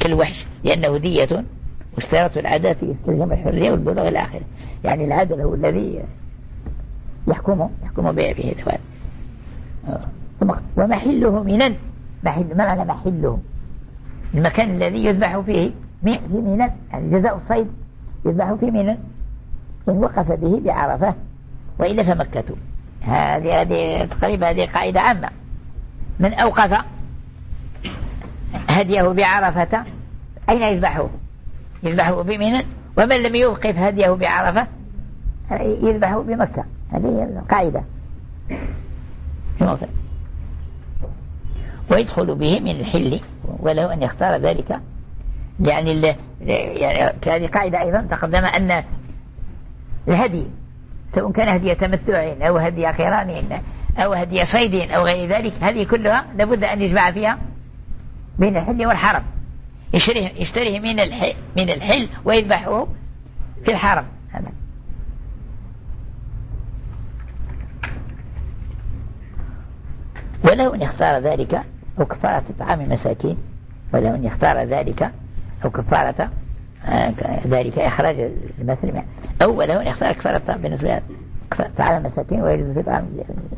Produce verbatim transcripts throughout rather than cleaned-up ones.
كالوحش لأنه دية، واشتراط العادات يستلزم الحرية والبلوغ إلى آخره. يعني العادل هو الذي يحكم يحكم به ثواب. ومحله منن، محل ما معنى محله؟ المكان الذي يذبح فيه في منن، يعني جزاء الصيد يذبح في منن إن وقف به بعرفة وإلا فمكة. هذه هذه تقريبا هذه قاعدة عامة. من أوقف هديه بعرفة أين يذبحه؟ يذبحه بمنن. ومن لم يوقف هديه بعرفة يذبحه بمكة. هذه القاعدة. ويدخل به من الحل وله أن يختار ذلك. يعني, يعني هذه قاعدة أيضا تقدم أن الهدي سواء كان هدي تمتع أو هدي قران أو هدي صيد أو غير ذلك، هذه كلها لابد أن يجمع فيها بين الحل والحرم. يشتريه, يشتريه من الحل, من الحل ويذبحه في الحرم. هذا ولو أن يختار ذلك أو كفارة طعام مساكين، ولو أن يختار ذلك أو كفارة ذلك إخراج المسلم، أو ولو أن يختار كفارة طعام بالنسبة طعام مساكين ويجوز في طعام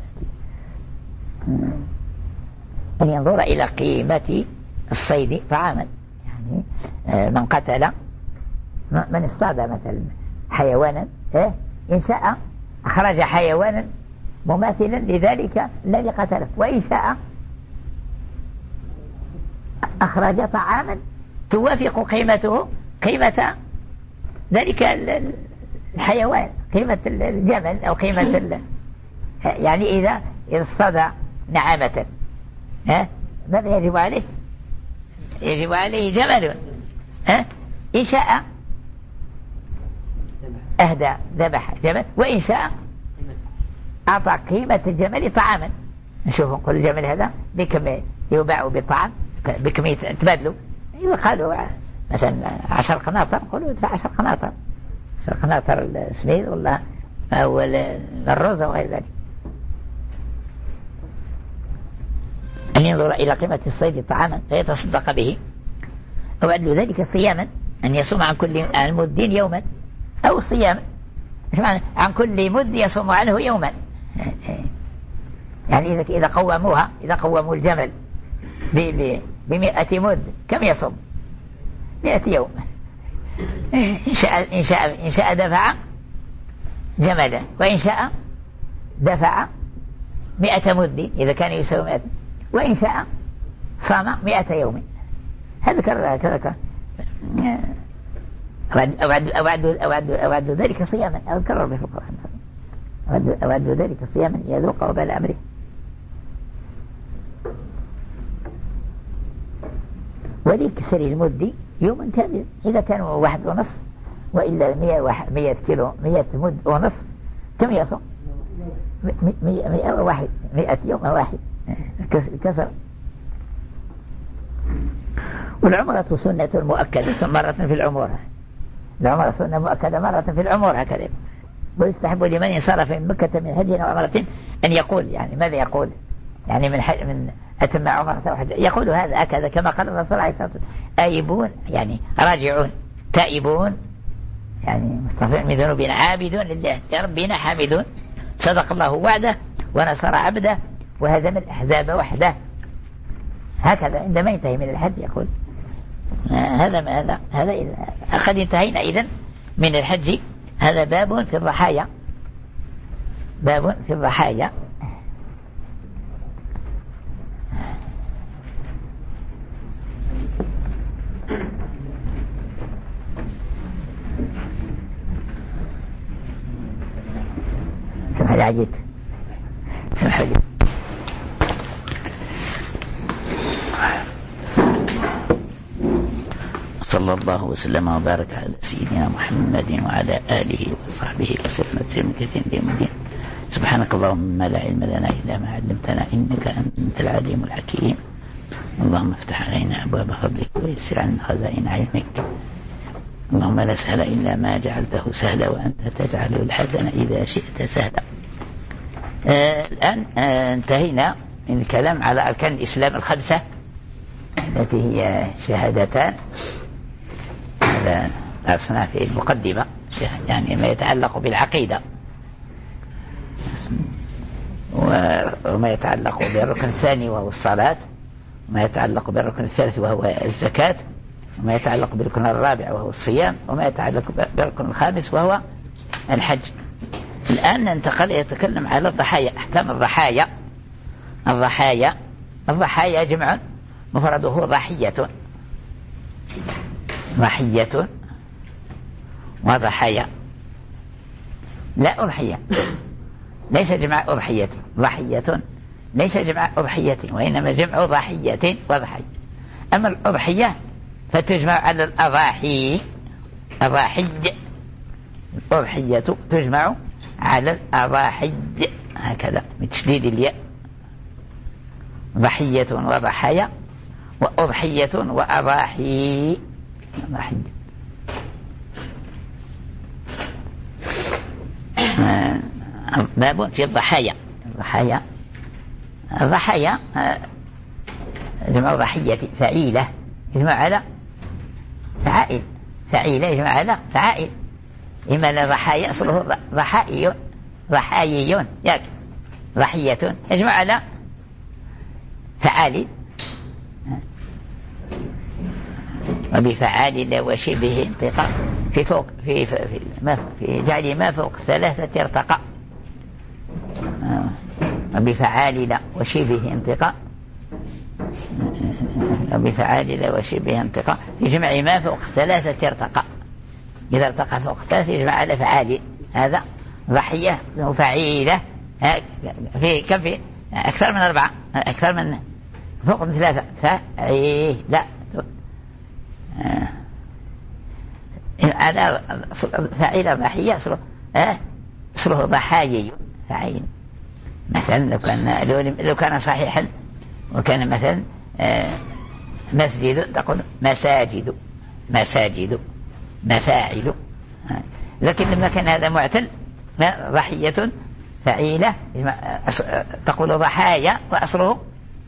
أن ينظر إلى قيمة الصيد طعاما. يعني من قتل من اصطاد مثلا حيوانا إن شاء أخرج حيوانا مماثلا لذلك الذي قتله، وإن شاء أخرج طعاما توافق قيمته قيمة ذلك الحيوان، قيمة الجمل أو قيمة ال... يعني إذا إذا اصطاد نعامة ها ماذا يجب عليه؟ يجب عليه جمل. ها إن شاء أهدى ذبح جمل، وإن شاء أعطى قيمة الجمل طعاما. نشوف نقول الجمل هذا بكم يباع بالطعام، بكم يتبادلوا. إذا قالوا مثلا عشر قناطر نقولوا ادفع عشر قناطر، عشر قناطر السميد والله أو الرز وغير ذلك. أن ينظر إلى قيمة الصيد طعاما فيتصدق به، أو عدل ذلك صياما، أن يصوم عن كل عن مدين يوما، أو صيام عن كل مد يصوم عنه يوما. يعني إذا إذا قوموها إذا قوموا الجمل بمئة مد كم يصوم؟ مئة يوم. إن شاء إن شاء إن شاء دفع جملا، وإن شاء دفع مئة مد إذا كان يساوي مئة، وإن شاء صام مئة يوم. هذا كرر كذا أوعد أوعد أوعد أوعد ذلك صياما، أذكر به في القرآن. أوعد أوعد ذلك صياما يذوق وبال أمره. ولكسر المد يوم كامل إذا كانوا واحد ونصف، وإلا مية مية كيلو مية مد ونصف كم يصوم؟ مية مية واحد مية يوم واحد كسر. والعمرة سنة مؤكدة مرة في العمر، العمرة سنة مؤكدة مرة في العمر هكذا. ويستحب لمن انصرف من مكة من هدي أو عمرة أن يقول، يعني ماذا يقول؟ يعني من حج من أتم عمرة وحج يقول هذا هكذا كما قال الرسول عليه الصلاة والسلام: آيبون يعني راجعون، تائبون يعني مستغفرون من ذنوبنا، عابدون لله لربنا حامدون، صدق الله وعده ونصر عبده وهزم الأحزاب وحده. هكذا عندما ينتهي من الحج يقول هذا ما هذا هذا قد انتهينا إذن من الحج. هذا باب في الضحايا، باب في الضحايا. سمح لي عجيت سمح لي. صلى الله وسلم وبارك على سيدنا محمد وعلى آله وصحبه وسلم تسليما كثيرا إلى الدين. سبحانك اللهم لا علم لنا إلا ما علمتنا إنك أنت العليم الحكيم. اللهم افتح علينا أبواب فضلك ويسر عنا خزائن علمك. اللهم لا سهل إلا ما جعلته سهلا وأنت تجعل الحزن إذا شئت سهلا. آه الآن آه انتهينا من الكلام على أركان الإسلام الخمسة التي هي شهادتان، هذا الأصناف في المقدمة، يعني ما يتعلق بالعقيدة وما يتعلق بالركن الثاني وهو الصلاة، وما يتعلق بالركن الثالث وهو الزكاة، وما يتعلق بالركن الرابع وهو الصيام، وما يتعلق بالركن الخامس وهو الحج. الآن ننتقل يتكلم على الضحايا، أحكام الضحايا. الضحايا الضحايا جمع مفرده ضحية، ضحية وضحايا. لا أضحية ليس جمع أضحية، ضحية ليس جمع أضحية، وإنما جمع ضحية وضحية. أما الأضحية فتجمع على الأضاحي، أضاحي، الأضحية تجمع على الأضاحي هكذا بتشديد الياء، ضحية وضحايا وأضحية وأضاحي. ضحية باب في الضحايا. الضحايا الضحايا جمع ضحية، فعيلة يجمع على فعائل، فعيلة يجمع على فعائل. إما لضحايا أصله ضحائي، ضحايي ياك، ضحية يجمع على فعال، وبفعال وشبه انتقاء في فوق في في, في, ما في جعل ما فوق ثلاثة ارتقاء، وبفعال لا وشبه انتقاء، وبفعال لا وشبه انتقاء في جمع ما فوق ثلاثة ارتقاء. إذا ارتقى فوق ثلاثة يجمع على فعال، هذا ضحية وفعيلة. في كم في أكثر من أربعة، أكثر من فوق من ثلاثة. فعيلة على فعيلة ضحية أصله أصله ضحايي فعيل. مثلا لو كان لو كان صحيحا وكان مثلا مسجد تقول مساجد، مساجد، مفاعل. لكن لما كان هذا معتل ضحية فعيلة تقول ضحايا وأصله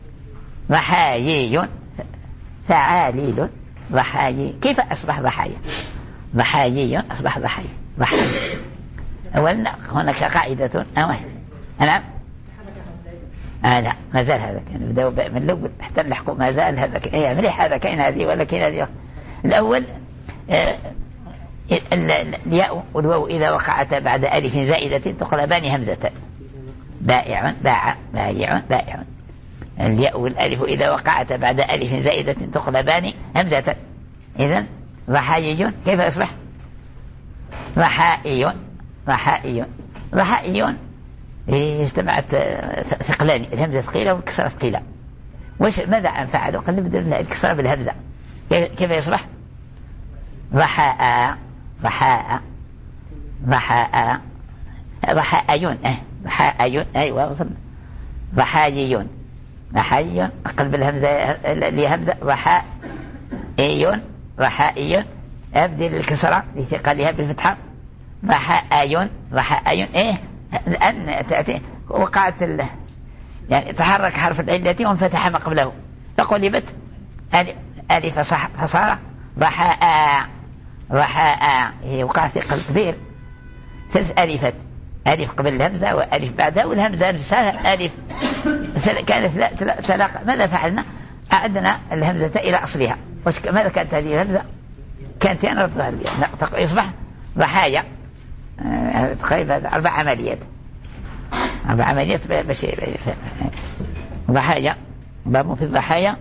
ضحايي فعاليل. ضحايي كيف أصبح ضحايا؟ ضحايي أصبح ضحايا ضحايا. أولا هناك قاعدة أوه. نعم آه لا ما زال هذا كان بدأوا من الأول حتى نلحقوا ما زال هذا ك... إيه مليح هذا كاين هذه ولكن هذه الأول آه الياء والواو إذا وقعتا بعد ألف زائدة تقلبان همزة، بائع باع بايع بائع. الياء والألف إذا وقعتا بعد ألف زائدة تقلبان همزة. إذن ضحايي كيف أصبح؟ ضحائي ضحائي ضحائي اجتمعت ثقلان، الهمزة ثقيلة والكسرة ثقيلة. وش ماذا أنفعلوا؟ قال نبدل الكسرة بالهمزة، كيف يصبح؟ ضحاء ضحاء ضحاء ضحايون اه ضحايون أيوة وصلنا. ضحايون ضحايون أقلب الهمزة لهمزة ضحايون ضحايون أبدل الكسرة لثقلها بالفتحة ضحايون ضحايون. إيه الآن تأتي وقعت ال... يعني تحرك حرف العلة وانفتح ما قبله فقلبت ألف فصار ضحاء ضحاء. هي وقعت ثقل كبير، ثلاث ألفت، ألف قبل الهمزة وألف بعدها والهمزة نفسها ألف كانت ثلاث. ماذا فعلنا؟ أعدنا الهمزة إلى أصلها. ماذا كانت هذه الهمزة؟ كانت نردها يصبح ضحايا. تقريبا أربع عمليات أربع عمليات بشيء ضحايا. باب في الضحايا،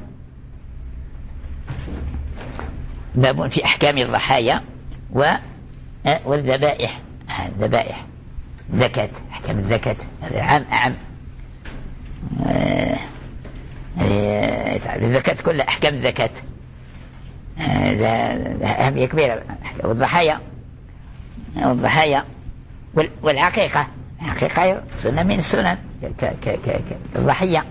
باب في أحكام الضحايا والذبائح. الذبائح زكاة، أحكام الزكاة هذا عام أعم. الزكاة كلها أحكام الزكاة أهمية كبيرة. والضحايا والضحايا والعقيقة، العقيقة سنة من السنن كالضحية.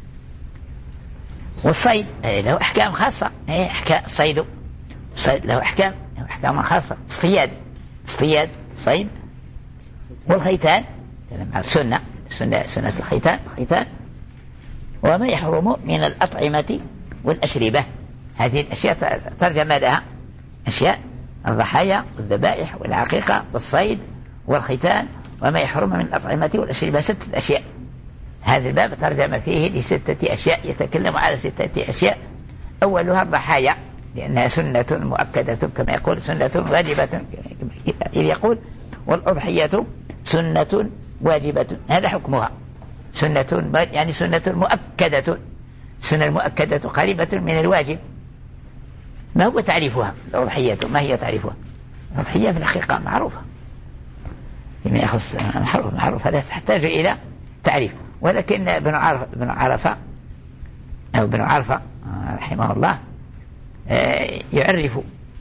والصيد له أحكام خاصة، أحكام الصيد الصيد له أحكام له أحكام خاصة. اصطياد اصطياد صيد. والخيتان سنة سنة سنة الخيتان الخيتان. وما يحرم من الأطعمة والأشربة هذه الأشياء ترجم لها أشياء الضحايا والذبائح والعقيقة والصيد والختان وما يحرم من الأطعمة والأشربة، ستة أشياء. هذا الباب ترجم فيه لستة أشياء، يتكلم على ستة أشياء. أولها الضحايا لأنها سنة مؤكدة كما يقول، سنة واجبة إذ يقول والأضحية سنة واجبة، هذا حكمها سنة يعني سنة مؤكدة. سنة المؤكدة قريبة من الواجب. ما هو تعريفها الأضحية؟ ما هي تعريفها؟ الأضحية في الحقيقة معروفة فيما يخص معروف معروف هذا تحتاج إلى تعريف، ولكن ابن عرفة بن عرفة أو ابن عرفة رحمه الله يعرف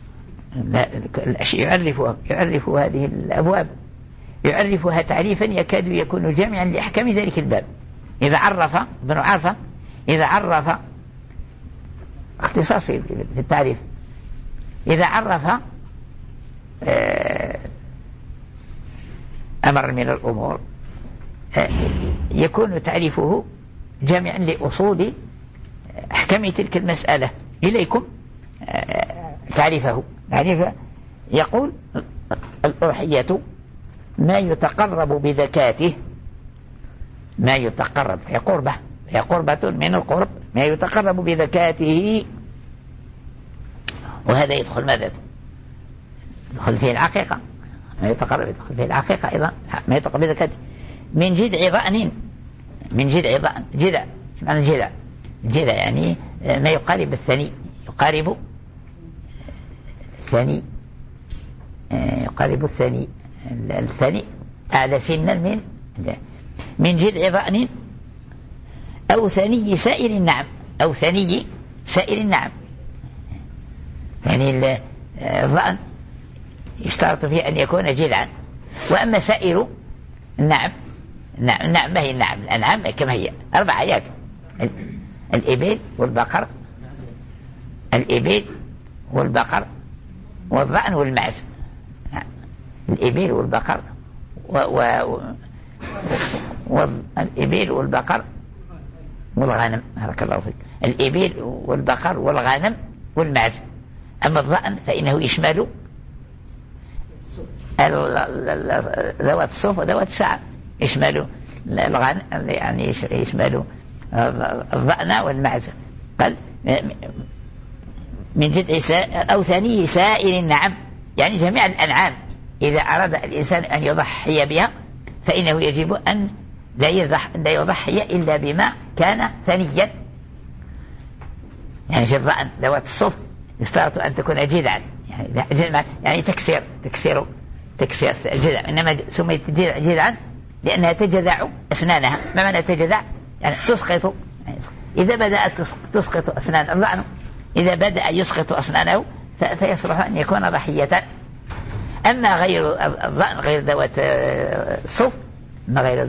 يعرف يعرف هذه الأبواب، يعرفها تعريفا يكاد يكون جامعا لأحكام ذلك الباب. إذا عرف ابن عرفة إذا عرف اختصاصي في التعريف، إذا عرف أمر من الأمور يكون تعريفه جامعا لأصول أحكام تلك المسألة. إليكم تعريفه. تعريفه يقول الأضحية ما يتقرب بذكاته، ما يتقرب هي قربة، هي قربة من القرب، ما يتقرب بذكاته. وهذا يدخل ماذا؟ يدخل فيه العقيقة، ما يتقرب يدخل فيه العقيقة أيضا، ما يتقرب بذكاته من جذع ضأن، من جذع ضأن. جذع ايش معنى جذع؟ جذع يعني ما يقارب الثني، يقارب الثني، يقارب الثني، الثني أعلى سنا من من جذع ضأن أو ثني سائر النعم، أو ثني سائر النعم. يعني الضأن يشترط فيه أن يكون جذعا. وأما سائر النعم، النعم, النعم ما هي النعم؟ الأنعام كما هي أربع آيات: الإبل والبقر، الإبل والبقر والضأن والمعز. الإبل والبقر و... و... والإبل والبقر والغنم. بارك الله فيك. الإبل والبقر والغنم والمعز. أما الضأن فإنه يشمل ذوات الصوف وذوات الشعر، يشمل الغنم يعني يشمل الضأن والمعز. قال من جذع أو ثني سائر النعم، يعني جميع الأنعام إذا أراد الإنسان أن يضحي بها فإنه يجب أن لا يضحي إلا بما كان ثنيا. يعني في الضأن ذوات الصوف يشترط أن تكون جذعا، يعني يعني تكسير تكسير تكسير جذع، إنما سميت جذعا لأنها تجذع أسنانها. ما معنى تجذع؟ يعني تسقط. إذا بدأت تسقط أسنان الضأن، إذا بدأ يسقط أسنانه فيصلح أن يكون ضحية. أما غير الضأن غير ذوات الصوف ما غير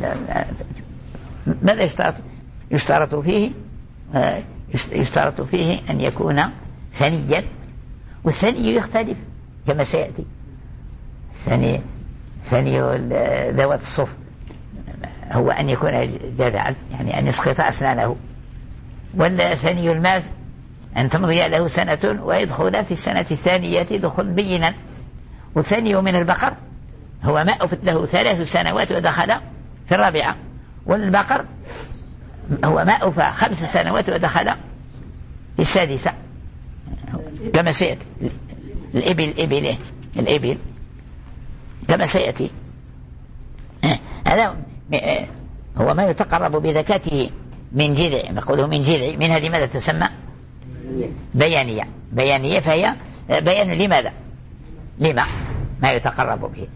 ماذا يشترط؟ يشترط فيه يشترط فيه أن يكون ثنيا، والثني يختلف كما سيأتي. ثني ثني ذوات الصوف هو أن يكون جذعا، يعني أن يسقط أسنانه. ولا ثني الماز أن تمضي له سنة ويدخل في السنة الثانية دخول بينا. والثاني من البقر هو ما أفت له ثلاث سنوات ودخل في الرابعة. والبقر هو ما أفى خمس سنوات ودخل في السادسة كما سيأتي. الإبل الإبل الإبل كما سيأتي. هذا هو ما يتقرب بذكاته من جذع، نقوله من جذع. من هذه ماذا تسمى؟ بيانية. بيانية فهي بيان لماذا؟ لما ما يتقرب به.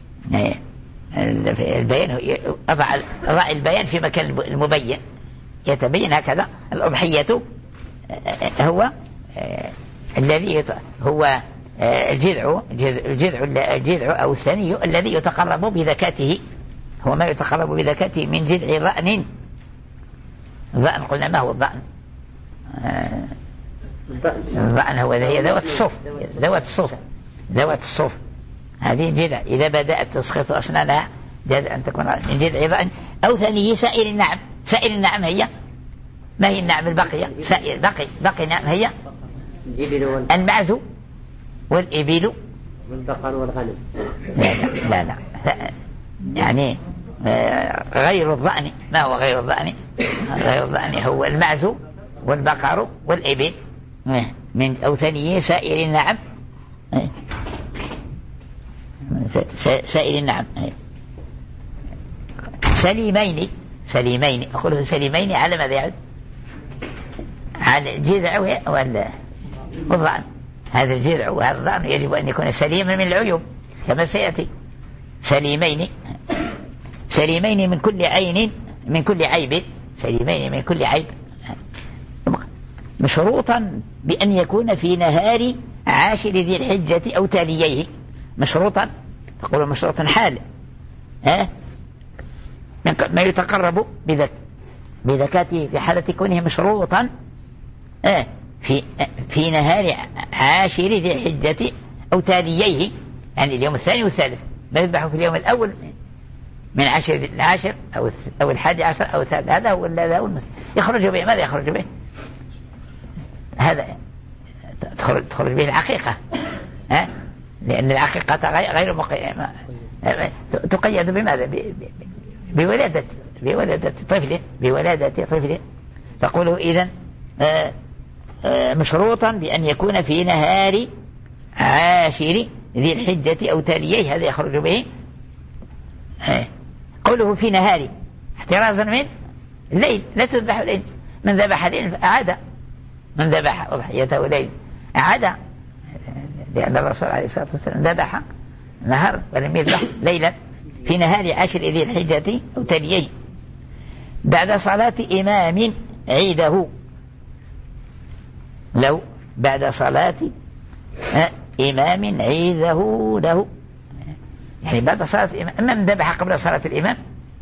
البيان أضع أضع البيان في مكان المبين يتبين. هكذا الأضحية هو الذي هو الجذع الجذع الجذع أو الثني الذي يتقرب بذكاته، هو ما يتقرب بذكاته من جذع ضأن. الضأن قلنا ما هو الضأن؟ الضأن هو هي ذوات الصوف، ذوات الصوف ذوات الصوف هذه جذع. إذا بدأت تسقط أسنانها جاز أن تكون من جذع ضأن أو ثني سائر النعم. سائر النعم هي ما هي النعم الباقية؟ سائر بقي بقي نعم هي المعز والإبل والبقر والغنم. لا لا لا, لا. يعني غير الضأن. ما هو غير الضأن؟ غير الضأن هو المعز والبقر والإبل من أوثني سائر النعم. سائر النعم سليمين. سليمين أقوله سليمين على ماذا يعد؟ على الجذع والضأن. هذا الجذع وهذا الضأن يجب أن يكون سليما من العيوب كما سيأتي. سليمين سليمين من كل عين من كل عيب. سليمين من كل عيب مشروطا بأن يكون في نهار عاشر ذي الحجة أو تاليه. مشروطا تقول مشروطا حال ها ما يتقرب بذك بذكاته في حالة كونه مشروطا اه في في نهار عاشر ذي الحجة أو تاليه، يعني اليوم الثاني والثالث. ما يذبحه في اليوم الأول من عشر العاشر أو أو الحادي عشر أو الثالث. هذا هو هذا هو يخرج به. ماذا يخرج به؟ هذا تخرج به العقيقة ها، لأن العقيقة غير مقيمة تقيد بماذا؟ بولادة بولادة طفل بولادة طفل. تقوله إذن مشروطا بأن يكون في نهار عاشر ذي الحجة أو تاليه. هذا يخرج به. قوله في نهار احترازا من الليل. لا تذبح الليل. من ذبح الليل أعاد. من ذبح أضحيته ليل أعاد، لأن الرسول عليه الصلاة والسلام ذبح نهار ولم يذبح ليلا. في نهار عشر ذي الحجة أو تاليه بعد صلاة إمام عيده. لو بعد صلاة إمام عيده له، يعني بعد صلاة الإمام. أما من ذبح قبل صلاة الإمام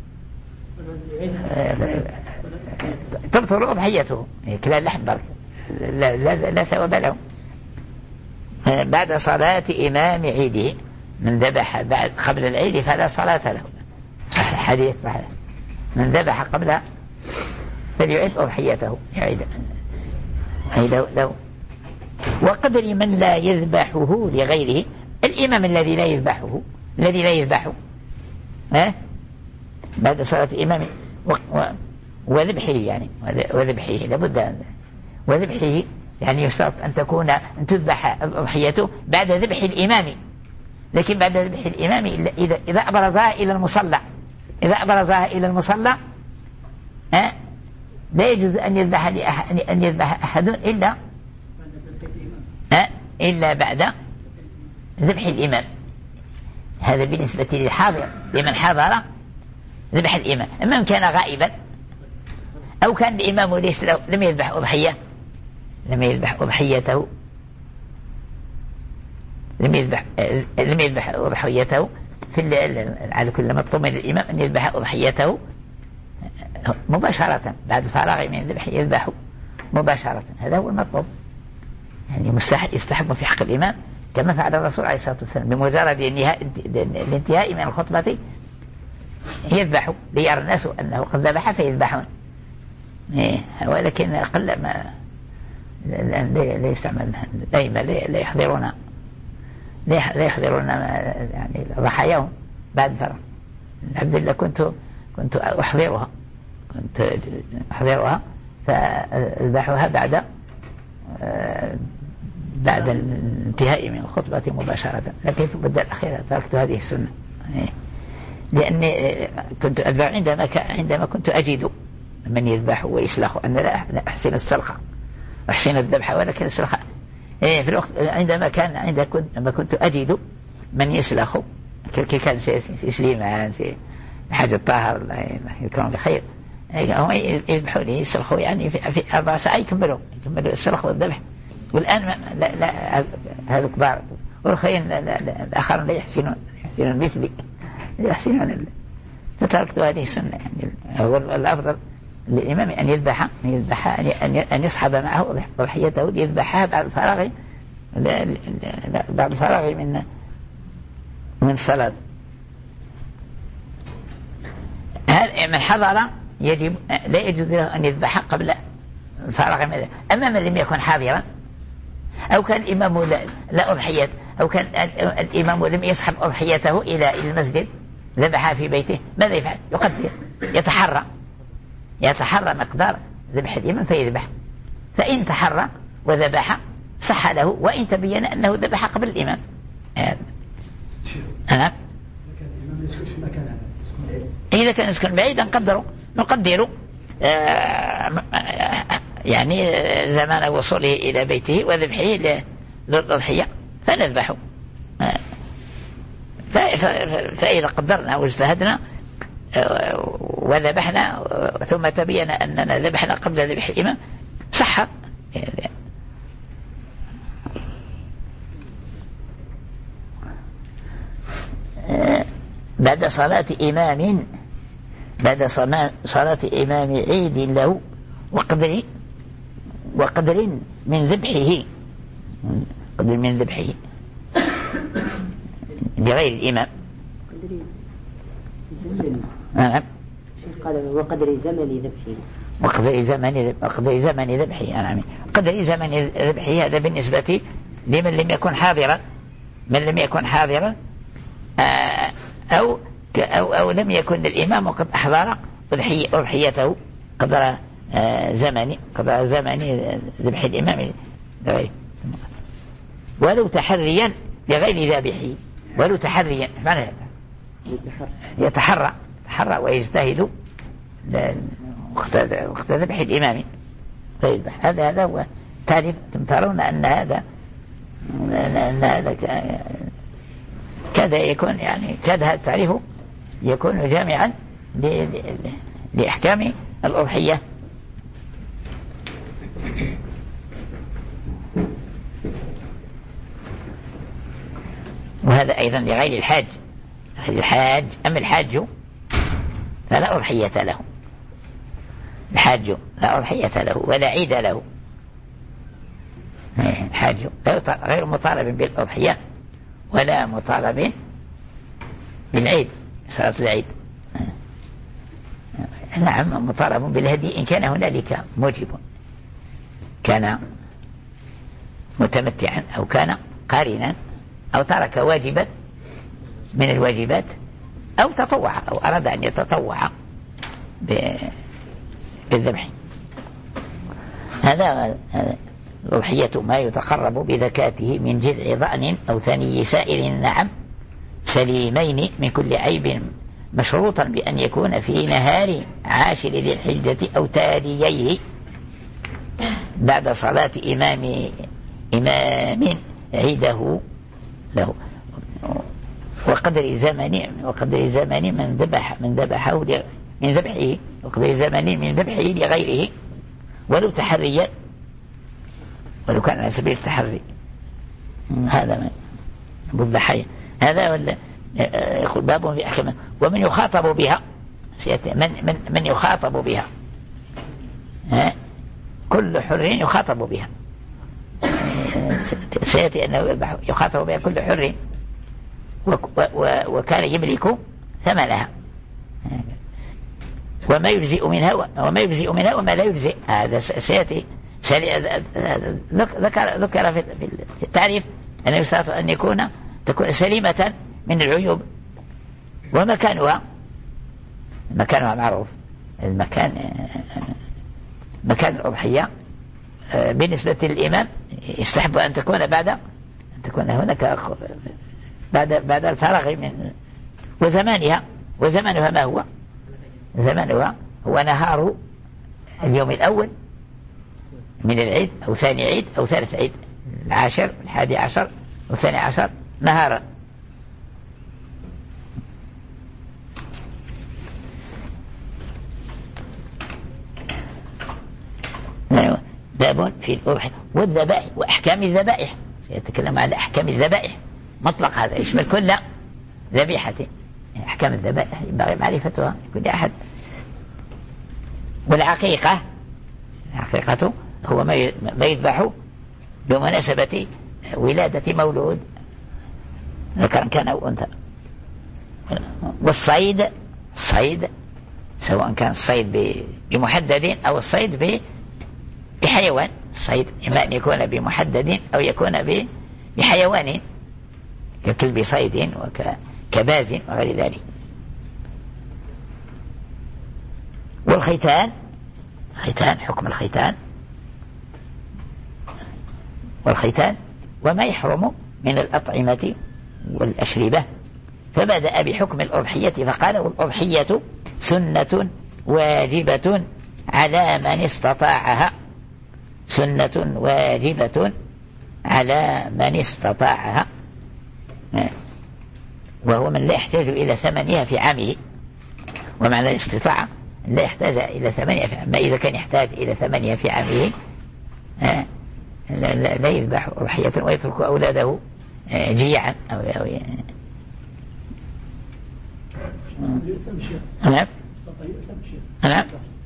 تبطل أضحيته كلا اللحم برك لا, لا, لا ثواب له. بعد صلاة إمام عيده من ذبح بعد قبل العيد فلا صلاة له. حديث صحيح. من ذبح قبل فليعيد أضحيته يعيد عيده له. وقدر من لا يذبحه لغيره. الإمام الذي لا يذبحه الذي لا يذبحه ها بعد صلاة إمامه وذبحه، يعني وذبحه لابد وذبحه يعني يشترط أن تكون أن تذبح أضحيته بعد ذبح الإمام. لكن بعد ذبح الإمام إذا إذا أبرزها إلى المصلى إذا أبرزها إلى المصلى ها لا يجوز أن يذبح أن يذبح أحد إلا ها إلا بعد ذبح الإمام. هذا بالنسبة للحاضر. لمن حضر ذبح الإمام. أما كان غائبا أو كان الإمام ليس لم يذبح أضحية لم يذبح أضحيته لم يذبح لم يذبح أضحيته في على كل مطلوب من الإمام أن يذبح أضحيته مباشرة بعد الفراغ من الذبح يذبح مباشرة. هذا هو المطلوب. يعني مستحب يستحب في حق الإمام كما فعل الرسول عليه الصلاة والسلام بمجرد الانتهاء من الخطبة يذبح ليرى الناس أنه قد ذبح فيذبحون. ولكن قل ما لا يستعمل دائما لا يحضرون لا يحضرون يعني ضحاياهم بعد الفرغ. الحمد لله كنت كنت أحضرها كنت أحضرها فأذبحها بعد بعد الانتهاء من الخطبة مباشرة. لكن في المدة الأخيرة تركت هذه السنة لأني كنت أذبح عندما عندما كنت أجد من يذبح ويسلخ. أنا لا أحسن السلخة أحسن الذبح ولكن السلخة إيه في الوقت عندما كان عندما كنت أجد من يسلخ كان في سليمان في حاج الطاهر الله يذكرهم بخير هم يذبحوا لي يسلخوا يعني في, في أربع ساعات يكملوا يكملوا السلخ والذبح. والآن لا لا هذا كبار والخير الآخرون لا يحسنون يحسنون مثلي يحسنون. فتركت هذه السنة. يعني هو الأفضل للإمام أن يذبح أن يذبح أن يصحب معه ضحيته ليذبحها بعد الفراغ بعد الفراغ من من الصلاة. من حضر يجب لا يجوز له أن يذبح قبل الفراغ منه. أما من لم يكن حاضرا أو كان الإمام لا, لا أضحية، أو كان الإمام لم يصحب أضحيته إلى المسجد ذبحها في بيته، ماذا يفعل؟ يقدر، يتحرى يتحرى مقدار ذبح الإمام فيذبح، فإن تحرى وذبح صح له، وإن تبين أنه ذبح قبل الإمام. أنا إذا كان يسكن بعيدا نقدره نقدره آه يعني زمان وصوله إلى بيته وذبحه للأضحية فنذبحه. آه فإذا قدرنا واجتهدنا آه وذبحنا ثم تبين أننا ذبحنا قبل ذبح الإمام صح. بعد صلاة إمام بعد صلاة إمام عيد له وقدر وقدر من ذبحه قدر من ذبحه لغير الإمام. نعم قال وقدر زمن ذبحه وقدر زمن وقدر زمن ذبحه. نعم قدر زمن ذبحه هذا بالنسبة لمن لم يكن حاضرا، من لم يكن حاضرا أو أو أو لم يكن الإمام وقد أحضر أضحيته قدر زمن قدر زمن ذبح الإمام لغيره، ولو تحريا لغير ذابحه، ولو تحريا معنى هذا يتحرى يتحرى ويجتهد وقت ذبح الإمام فيذبح. هذا هذا هو تعرف. ترون أن هذا أن هذا كاد يكون يعني كاد هذا التعريف يكون جامعا لأحكام الأضحية. وهذا أيضا لغير الحاج. الحاج أما الحاج فلا أضحية له، الحاج لا أضحية له ولا عيد له. الحاج غير مطالب بالأضحية ولا مطالب بالعيد صلاة العيد. نعم مطالب بالهدي إن كان هنالك موجب، كان متمتعا أو كان قارنا أو ترك واجبا من الواجبات أو تطوع أو أراد أن يتطوع بالذبح. هذا الأضحية ما يتقرب بذكاته من جذع ضأن أو ثني سائر النعم سليمين من كل عيب مشروطا بأن يكون في نهار عاشر ذي الحجة أو تاليه بعد صلاة إمام إمام عيده له، وقدر زمن وقدر زمن من ذبح من ذبحه من ذبحه وقدر زمن من ذبحه لغيره، ولو تحريا ولو كان على سبيل التحري. هذا بالضحية. هذا ولا يقول باب في أحكام. ومن يخاطب بها من من من يخاطب بها كل حر يخاطب بها. سيأتي أنه يخاطب بها كل حر وكان يملك ثمنها وما يجزئ منها وما يجزئ منها وما لا يجزئ. هذا سيأتي ذكر ذكر في التعريف أن يستطيع أن يكون تكون سليمة من العيوب. ومكانها مكانها معروف. المكان مكان الأضحية بالنسبة للإمام يستحب أن تكون بعد أن تكون هناك بعد بعد الفراغ من وزمانها. وزمانها ما هو؟ زمانها هو نهار اليوم الأول من العيد أو ثاني عيد أو ثالث عيد، العاشر الحادي عشر والثاني عشر نهارا. باب في الأضحية والذبائح وأحكام الذبائح. سيتكلم عن أحكام الذبائح مطلق، هذا يشمل كل ذبيحة. أحكام الذبائح ينبغي معرفتها لكل أحد. والعقيقة العقيقة هو ما يذبح بمناسبة ولادة مولود ذكر كان أو أنثى. والصيد الصيد سواء كان الصيد بمحدد أو الصيد بحيوان الصيد إما أن يكون بمحدد أو يكون بحيوان ككلب صيد وكباز وغير ذلك. والختان، ختان حكم الختان والختان وما يحرم من الأطعمة والأشربة. فبدأ بحكم الأضحية فقال والأضحية سنة واجبة على من استطاعها، سنة واجبة على من استطاعها، وهو من لا يحتاج إلى ثمنها في عامه. ومعنى الاستطاعة لا يحتاج إلى ثمنها في عامه، إذا كان يحتاج إلى ثمنها في عامه لا يذبح أضحية ويترك أولاده جيعا أو أو نعم نعم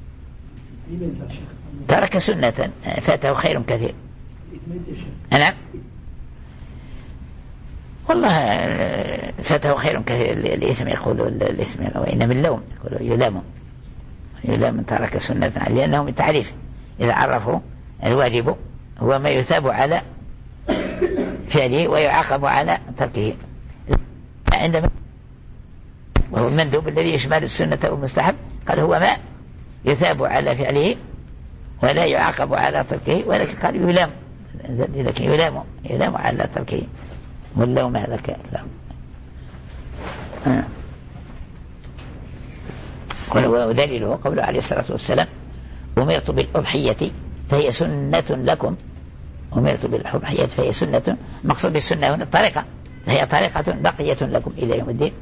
ترك سنة فاته خير كثير. نعم والله فاته خير كثير. الاسم يقول الاسم وإنما اللوم يقول يلام يلام ترك سنة، لأنه من تعريف إذا عرفوا الواجب هو ما يثاب على فعله ويعاقب على تركه، عندما وهو المندوب الذي يشمل السنة والمستحب قال هو ما يثاب على فعله ولا يعاقب على تركه، ولكن قال يلام لكن يلام يلام على تركه، واللوم هذا كلام. ودليله قوله عليه الصلاة والسلام أمرت بالأضحية فهي سنة لكم، أمرت بالأضحية فهي سنة، مقصود بالسنة هنا الطريقة، فهي طريقة بقية لكم إلى يوم الدين.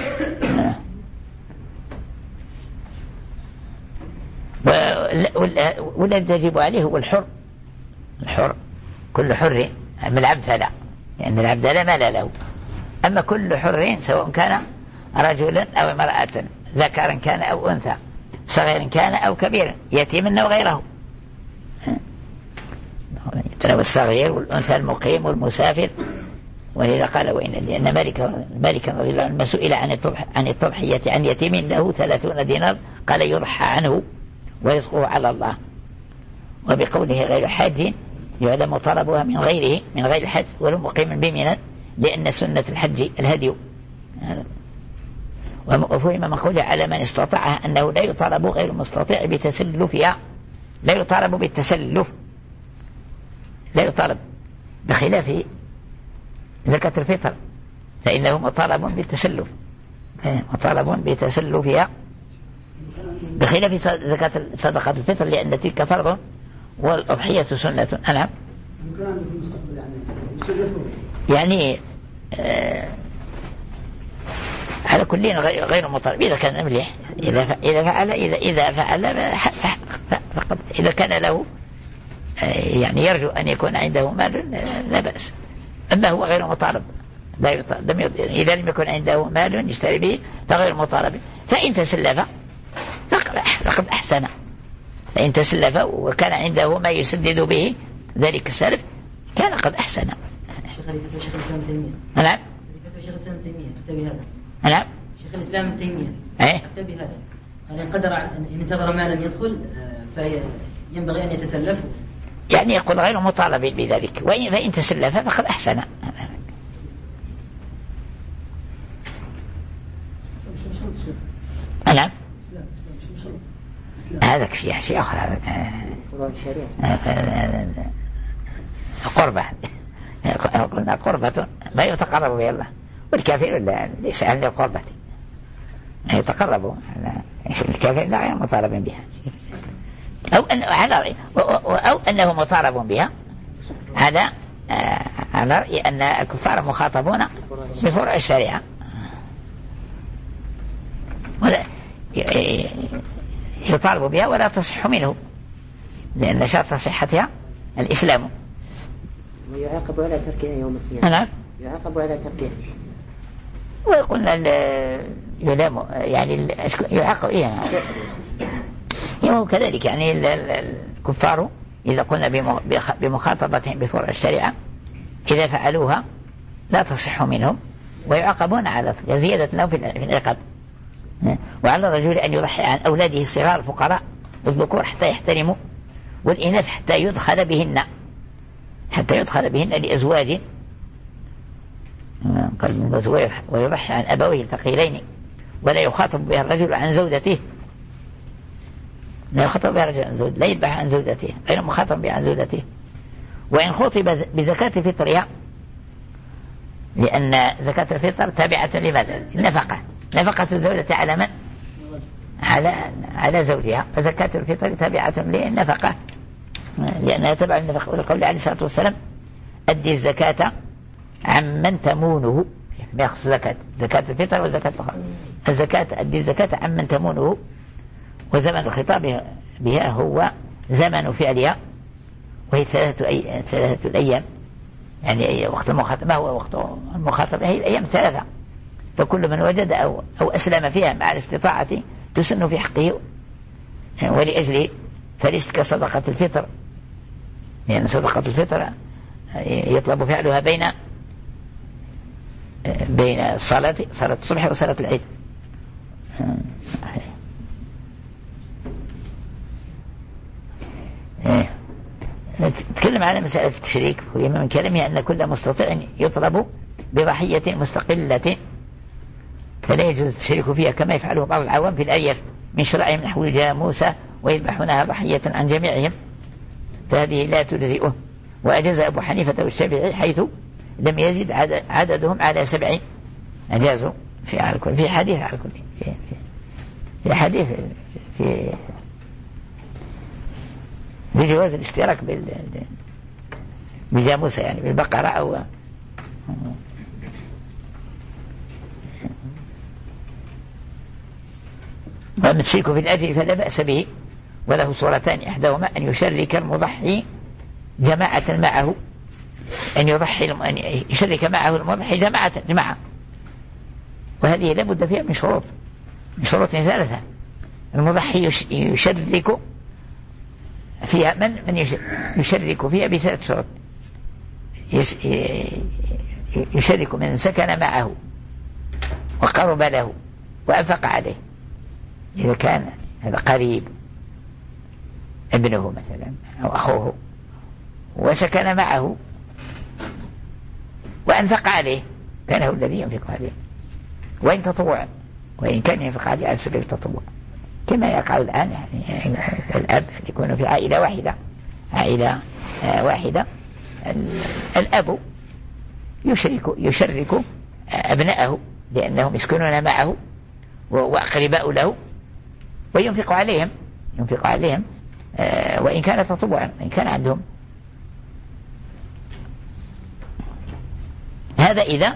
والذي يجب عليه هو الحر، الحر كل حر، أما العبد فلا، لأن العبد لا مال له. أما كل حر سواء كان رجلا أو امرأة، ذكرا كان أو أنثى، صغير كان أو كبير، يتيما أو غيره، الصغير والأنثى المقيم والمسافر. ولذا قال وإن لأن مالك مالك رضي الله عنه سئل عن التضحية عن يتيم له ثلاثون دينار قال يضحى عنه ورزقه على الله. وبقوله غير حاج يعلم طلبها من غيره من غير الحج ولو مقيم بمنى، لأن سنة الحج الهدي. وفهم مقوله على من استطاعها أنه لا يطالب غير المستطيع بتسلفها، لا يطالب بالتسلف، لا يطالب، بخلاف زكاة الفطر فإنه مطالب بالتسلف، مطالب بتسلفها، بخلاف زكاة صدقة الفطر لأن تلك فرض والأضحية سنة. نعم يعني آه على كلين غير مطالب إذا كان مليح، إذا إذا فعل إذا إذا فعل فقد إذا كان له يعني يرجو أن يكون عنده مال لا بأس. أما هو غير مطالب، لا يطالب إذا لم يكن عنده مال يشتري به فغير مطالب. فإن تسلف فقد أحسن، فإن تسلف وكان عنده ما يسدد به ذلك السلف كان قد أحسن. شيخ الإسلام تيمية. نعم. شيخ الإسلام تيمية أكتب بهذا. نعم. شيخ الإسلام تيمية. إيه. أكتب بهذا. إن قدر إن انتظر مالا يدخل فينبغي أن يتسلف. يعني يقول غير مطالب بذلك، وإن فإن تسلف فقد أحسن. نعم. هذا شيء شيء آخر، هذا قربة، قلنا قربة ما يتقرب بها الله، والكافر لا ليس عند القربة يتقرب، الكافر لا غير مطالب بها، أو أن على أو أنه مطالب بها هذا على رأي أن الكفار مخاطبون بفروع الشريعة، ولا يطالب بها ولا تصح منه، لأن شرط صحتها الإسلام. ويعاقب على تركها يوم القيامة. نعم. يعاقب على تركها. ويقولنا يلام يعني يعاقب إيه يوم كذلك، يعني الكفار إذا قلنا بمخاطبتهم بفروع الشريعة إذا فعلوها لا تصح منهم ويعاقبون على زيادة لهم في العقاب. وعلى الرجل أن يضحي عن أولاده الصغار الفقراء والذكور حتى يحترموا، والإناث حتى يدخل بهن حتى يدخل بهن لأزواج قال ويضحي عن أبويه الفقيرين ولا يخاطب بها الرجل عن زوجته لا يخاطب بها الرجل عن زوجته لا يذبح عن زوجته غير مخاطب بها عن زوجته. وإن خطب بزكاة فطرها لأن زكاة الفطر تابعة لماذا؟ النفقة نفقة الزوجة على من؟ على على زوجها فزكاة الفطر تابعة للنفقة لأنها تبع النفقة. ولقول عليه الصلاة والسلام أدي الزكاة عمن تمونه ما يخص زكاة زكاة الفطر وزكاة الزكاة أدي الزكاة عمن تمونه. وزمن الخطاب بها هو زمن فعلها وهي ثلاثة أي... ثلاثة الأيام يعني أي وقت المخاطبة ما هو وقت المخاطبة هي الأيام ثلاثة فكل من وجد أو, أو أسلم فيها مع الاستطاعة تسن في حقه ولأجله فليست كصدقة الفطر لأن يعني صدقة الفطر يطلب فعلها بين بين صلاة صلاة الصبح وصلاة العيد. تكلم على مسألة التشريك وهي من كلامه أن كل مستطيع يطلب بضحية مستقلة فلا يجوز التشريك فيها كما يفعله بعض العوام في الأرياف من شرعهم نحو الجاموسة ويذبحونها ضحية عن جميعهم فهذه لا تجزئه. وأجاز أبو حنيفة والشافعي حيث لم يزد عددهم على سبع أجازوا في على كل في حديث على كل في, في, في حديث في بجواز الاشتراك بالجاموسة يعني بالبقرة أو والمشرك في الأجر فلا بأس به وله صورتان إحداهما أن يشرك المضحي جماعة معه أن يضحي أن يشرك معه المضحي جماعة جماعة وهذه لابد فيها من شروط من شروط ثلاثة. المضحي يشرك فيها من من يشرك فيها بثلاث شروط يشرك من سكن معه وقرب له وأنفق عليه إذا كان هذا قريب ابنه مثلا أو أخوه وسكن معه وأنفق عليه كان هو الذي ينفق عليه وإن تطوع وإن كان ينفق عليه على سبيل التطوع كما يقع الآن يعني الأب يكون في عائلة واحدة عائلة واحدة الأب يشرك يشرك أبنائه لأنهم يسكنون معه وأقرباء له وينفق عليهم ينفق عليهم وإن كان تطوعا وإن كان عندهم هذا إذا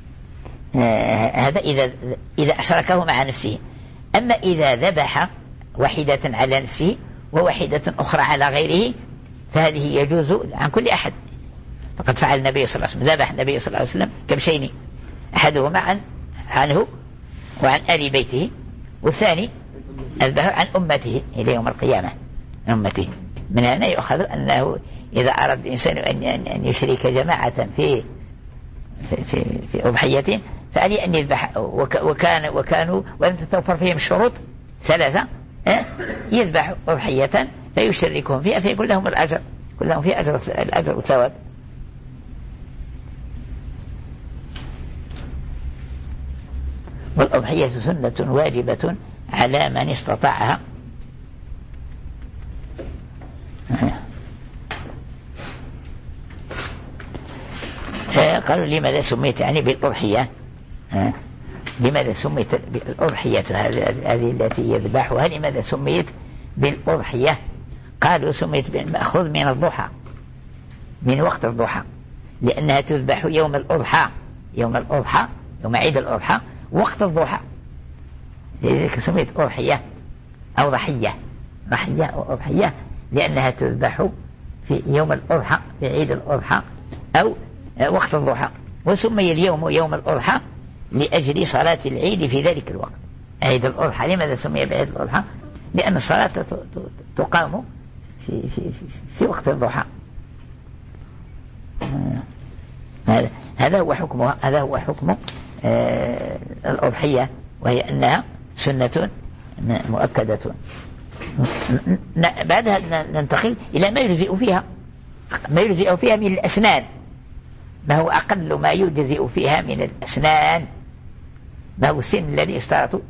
هذا إذا إذا أشركه مع نفسه. أما إذا ذبح واحدة على نفسه وواحدة أخرى على غيره فهذه يجوز عن كل أحد فقد فعل النبي صلى الله عليه وسلم ذبح النبي صلى الله عليه وسلم كبشين أحدهما عن عنه وعن آل بيته والثاني أذبح عن أمته إلى يوم القيامة أمته. من هنا يؤخذ أنه إذا أراد الإنسان أن يشرك جماعة في في في, في أضحيته فعليه أن يذبح وكان وكانوا ولم تتوفر فيهم الشروط ثلاثة يذبح أضحية فيشركهم فيها فيكون لهم الأجر كلهم في أجر الأجر والثواب. والأضحية سنة واجبة على من استطاعها. قالوا لماذا سميت يعني بالأضحية لماذا سميت بالأضحية هذه التي يذبحها لماذا سميت بالأضحية؟ قالوا سميت بالمأخوذ من الضحى من وقت الضحى لأنها تذبح يوم الأضحى يوم الأضحى يوم عيد الأضحى وقت الضحى لذلك سميت أضحية أو ضحية ضحية أو أضحية لأنها تذبح في يوم الأضحى في عيد الأضحى أو وقت الضحى. وسمي اليوم يوم الأضحى لأجل صلاة العيد في ذلك الوقت عيد الأضحى. لماذا سمي بعيد الأضحى؟ لأن الصلاة تقام في, في, في, في وقت الضحى. هذا هذا هو حكمها هذا هو حكم آه الأضحية وهي أنها سنة مؤكدة بعدها ننتقل إلى ما يجزئ فيها، ما يجزئ فيها من الأسنان، ما هو أقل ما يجزئ فيها من الأسنان، ما هو السن الذي اشترط.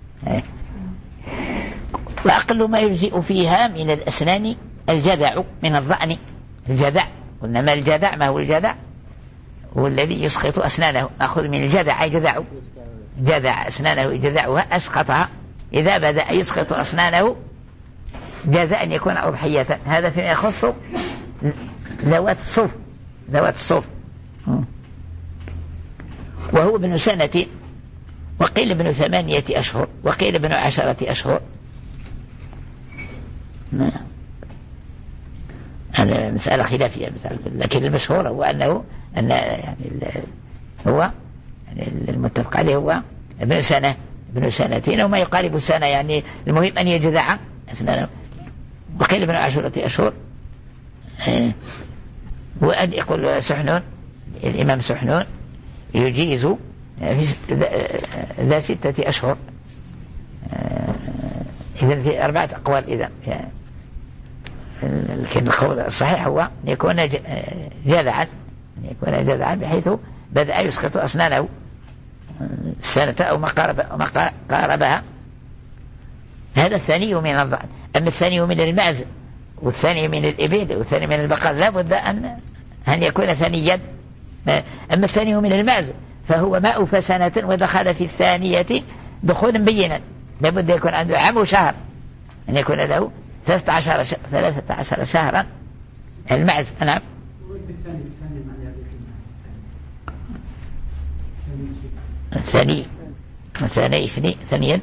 وأقل ما يجزئ فيها من الأسنان الجذع من الضأن. الجذع قلنا ما الجذع، ما هو الجذع؟ هو الذي يسقط أسنانه، أخذ من الجذع أي جذع، جذع أسنانه جذعها أسقطها. إذا بدأ يسقط أسنانه جاز أن يكون أضحية. هذا فيما يخص ذوات الصوف، ذوات الصوف. وهو ابن سنة، وقيل ابن ثمانية أشهر، وقيل ابن عشرة أشهر. هذا مسألة خلافية، لكن المشهور هو أنه أن يعني هو يعني المتفق عليه هو ابن سنة، ابن سنتين وما يقارب السنة، يعني المهم أن يجذع أسنانه. وقيل ابن عشرة أشهر. وأن يقول سحنون، الإمام سحنون يجيز ذا ستة أشهر. إذن في أربعة أقوال. إذن لكن القول الصحيح هو أن يكون جذعا، أن يكون جذعا بحيث بدأ يسقط أسنانه السنة أو ما قاربها. هذا الثاني من الضأن. أما الثاني من المعز والثاني من الإبل والثاني من البقر لا بد أن أن يكون ثانيا. أما الثاني من المعز فهو ما أوفى سنة ودخل في الثانية دخولا بينا، لا بد يكون عنده عام وشهر، أن يكون له ثلاثة عشر ثلاثة عشر شهرا المعز. نعم. ثاني ثاني ثاني ثانيا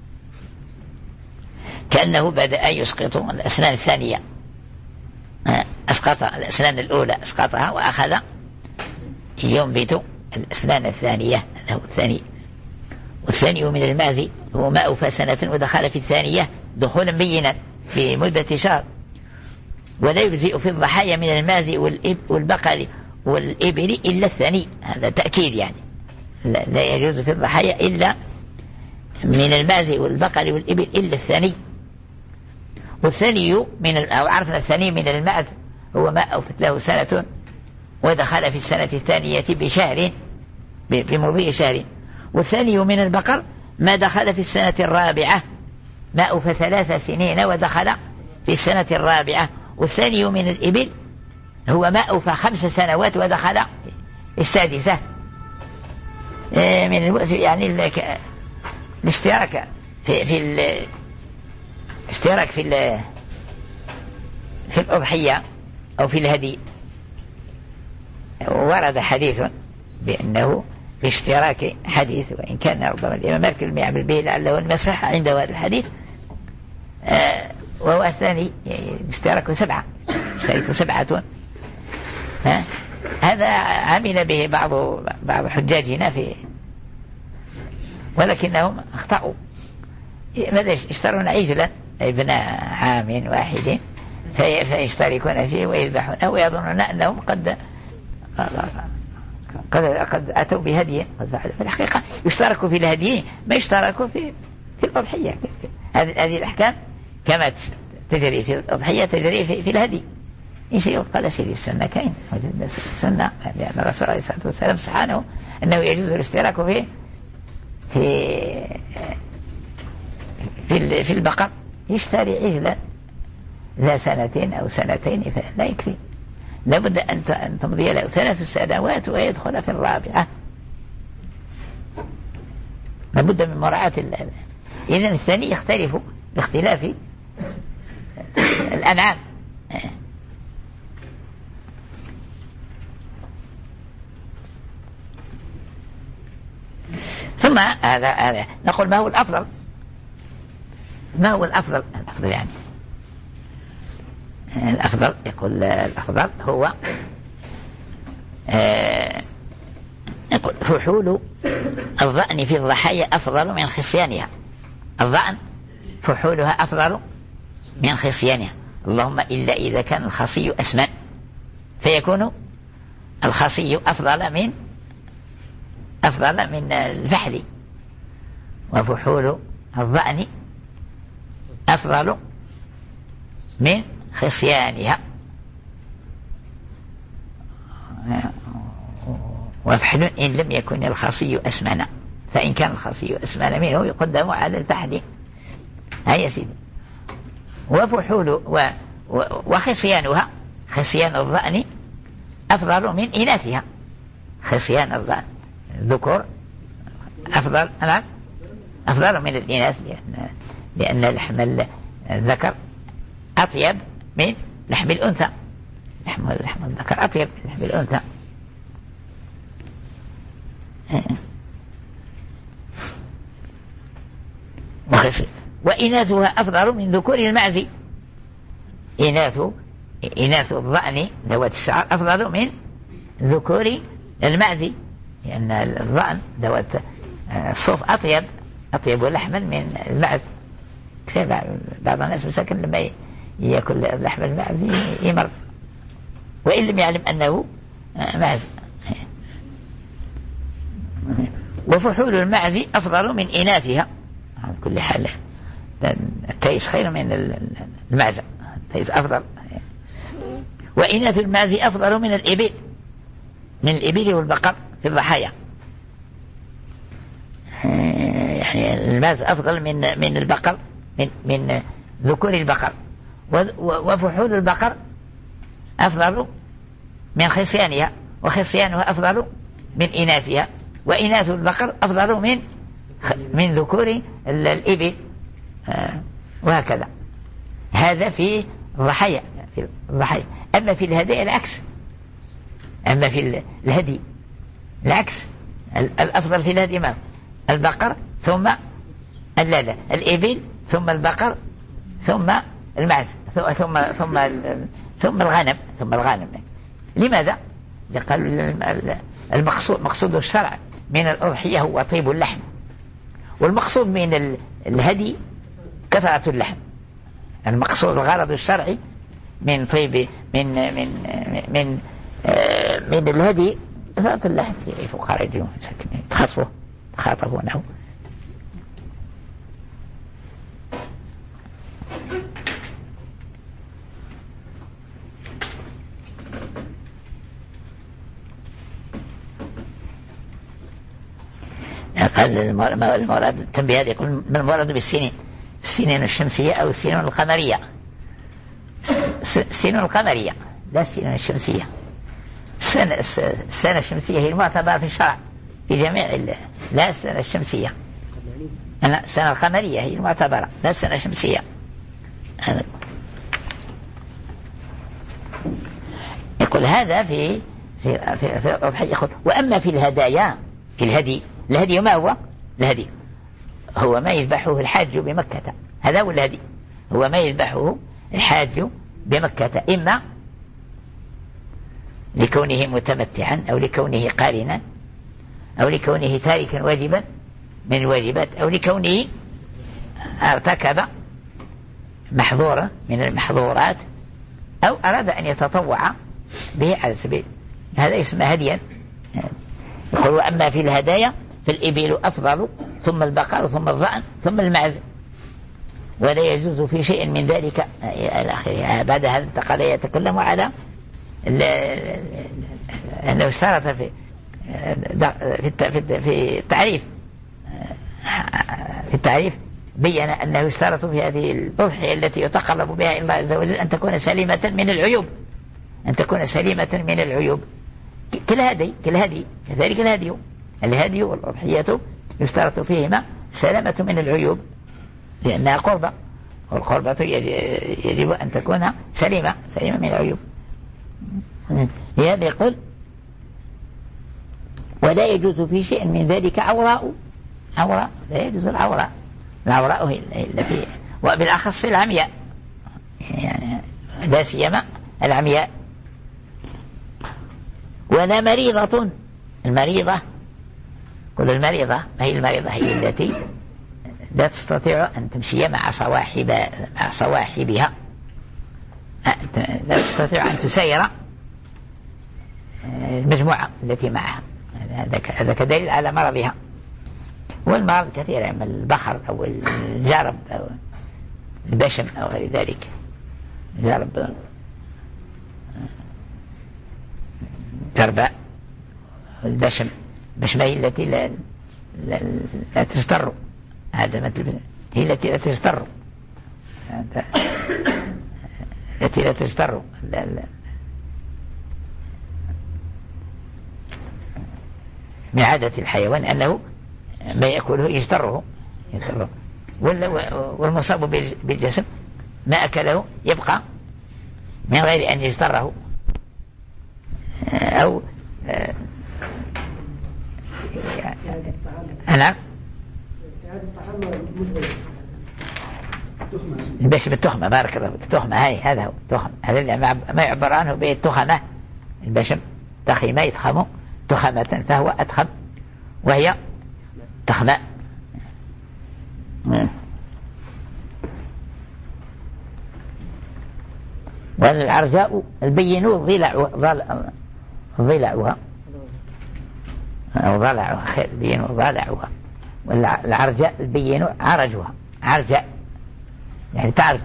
كأنه بدأ يسقط الأسنان الثانية، أسقط الأسنان الأولى أسقطها وأخذ ينبت الأسنان الثانية، هذا هو الثاني. والثاني من المعز هو ما أوفى سنة ودخل في الثانية دخولا بينا في مدة شهر. ولا يجزئ في الضحايا من المعز والبقر والإبل إلا الثاني. هذا تأكيد، يعني لا يجوز في الضحايا إلا من المعز والبقر والإبل إلا الثاني. والثاني من أو عرفنا الثاني من المعز هو ما أوفت له سنة ودخل في السنة الثانية بشهر، بمضي شهر. والثاني من البقر ما دخل في السنة الرابعة، ما أوفى ثلاث سنين ودخل في السنة الرابعة. والثاني من الإبل هو ما أوفى خمس سنوات ودخل السادسة. من الوقت يعني الاشتراك في في الاشتراك في في الأضحية أو في الهدي. ورد حديث بأنه باشتراك حديث، وإن كان ربما الإمام مالك لم يعمل به لعله المصح عنده هذا الحديث. آه وهو الثاني اشتركوا سبعة، اشتركوا سبعة. ها هذا عمل به بعض بعض حجاجنا في، ولكنهم اخطأوا. ماذا اشترون عجلا ابن عام واحد فيشتركون فيه ويذبحون، ويظنون أنهم قد قد قد أتوا بهدي قد فعلوا. في الحقيقة يشتركوا في الهدي، ما يشتركوا في في الأضحية. هذه هذه الأحكام كما تجري في الأضحية تجري في, في الهدي. إيش قال سيدي السنة كاين وجدنا السنة لأن الرسول عليه الصلاة والسلام سبحانه أنه يجوز الاشتراك في في في, في البقر. يشتري عجلا ذا سنتين أو سنتين فلا يكفي، لابد أن تمضي له ثلاث سنوات ويدخل في الرابعة. لابد من مراعاة. إذن الثاني يختلف باختلاف الأنعام. ثم هذا هذا نقول ما هو الأفضل؟ ما هو الأفضل؟ الأفضل يعني الأفضل يقول الأفضل هو آه يقول فحول الضأن في الضحايا أفضل من خصيانها. الضأن فحولها أفضل من خصيانها، اللهم إلا إذا كان الخصي أسمن فيكون الخصي أفضل من أفضل من الفحل. وفحول الضأن أفضل من خصيانها، وفحل إن لم يكن الخصي أسمن، فإن كان الخصي أسمن منه يقدم على الفحل. هيا سيدي. وفحول و وخصيانها، خصيان الظأن أفضل من إناثها. خصيان الظأن ذكور أفضل، نعم أفضل من الإناث، لأن لأن لحم الذكر أطيب من لحم الأنثى. لحم لحم الذكر أطيب من لحم الأنثى. وخصي وإناثها أفضل من ذكور المعز. إناث إناث الظأن ذوات الشعر أفضل من ذكور المعز، لأن الظأن ذوات الصوف أطيب أطيب لحما من المعز. كثير بعض الناس مساكن لما يأكل لحم المعز يمر، وإن لم يعلم أنه معز. وفحول المعز أفضل من إناثها على كل حال. التيس خير من المعز، التيس أفضل. وإناث المعز أفضل من الإبل، من الإبل والبقر في الضحايا. يعني المعز أفضل من من البقر، من من ذكور البقر. وفحول البقر أفضل من خصيانها، وخصيانها أفضل من إناثها. وإناث البقر أفضل من من ذكور الإبل، وهكذا. هذا في الضحايا، في الضحايا. أما في الهدايا العكس، أما في الهدي العكس، الأفضل في الهدي ما البقر ثم لا لا الإبل ثم البقر ثم المعز ثم ثم ثم, ثم الغنم ثم الغنم. لماذا؟ قالوا المقصود مقصود الشرع من الأضحية هو طيب اللحم، والمقصود من الهدي كثرة اللحم. المقصود الغرض الشرعي من طيب من من من من الهدي كثرة اللحم. في فقراء الجنوب تخاطبوا تخاطبونه. قال المراد التنبيه يقول من المراد بالسنين السنين الشمسية أو السنين القمرية. السنين القمرية لا السنين الشمسية. السنة, السنة الشمسية هي المعتبرة في الشرع في جميع لا السنة الشمسية. أنا السنة القمرية هي المعتبرة لا السنة الشمسية. يقول هذا في في في, في الأضحية. يقول وأما في الهدايا في الهدي، الهدي ما هو؟ الهدي هو ما يذبحه الحاج بمكة. هذا هو الهدي، هو ما يذبحه الحاج بمكة، إما لكونه متمتعا أو لكونه قارنا أو لكونه تاركا واجبا من الواجبات أو لكونه ارتكب محظورا من المحظورات أو أراد أن يتطوع به على سبيل، هذا يسمى هديا. يقول وأما في الهدايا فالإبل أفضل ثم البقر ثم الظأن ثم المعز، ولا يجوز في شيء من ذلك إلى آخره. بعد هذا انتقل يتكلم على أنه اشترط في في التعريف في التعريف بين أنه يشترط في هذه الأضحية التي يتقرب بها إلى الله عز وجل أن تكون سليمة من العيوب، أن تكون سليمة من العيوب كالهدي كالهدي كذلك الهدي الهدي والأضحية يشترط فيهما سلامة من العيوب لأنها قربة، والقربة يجب أن تكون سليمة سليمة من العيوب. لهذا يقول ولا يجوز في شيء من ذلك عوراء. عوراء لا يجوز العوراء، العوراء هي التي وبالأخص العمياء، يعني لا سيما العمياء. ولا مريضة، المريضة كل المريضة هي المريضة هي التي لا تستطيع أن تمشي مع صواحب مع صواحبها، لا تستطيع أن تسير المجموعة التي معها، هذا كدليل على مرضها. والمرض كثير من البخر أو الجرب أو البشم أو غير ذلك، جرب تربع البشم بشمه التي لا, لا, لا تستر، هذا مثل هي التي لا تستر، التي لا تستر لا لا. من عادة الحيوان أنه ما يأكله يستره، يستره. والمصاب بالجسم ما أكله يبقى من غير أن يستره أو أنا باش بالتخمة، بارك الله، التخمة هاي، هذا هو التخم، هذا اللي ما يعبر عنه بالتخمة. البشم تخيم يتخم تخمة فهو أتخم، وهي تخماء. والعرجاء البين ضلع ضلعها أو ضلعها خير، البين ضلعها. والعرجاء البين عرجها، عرجاء يعني تعرج.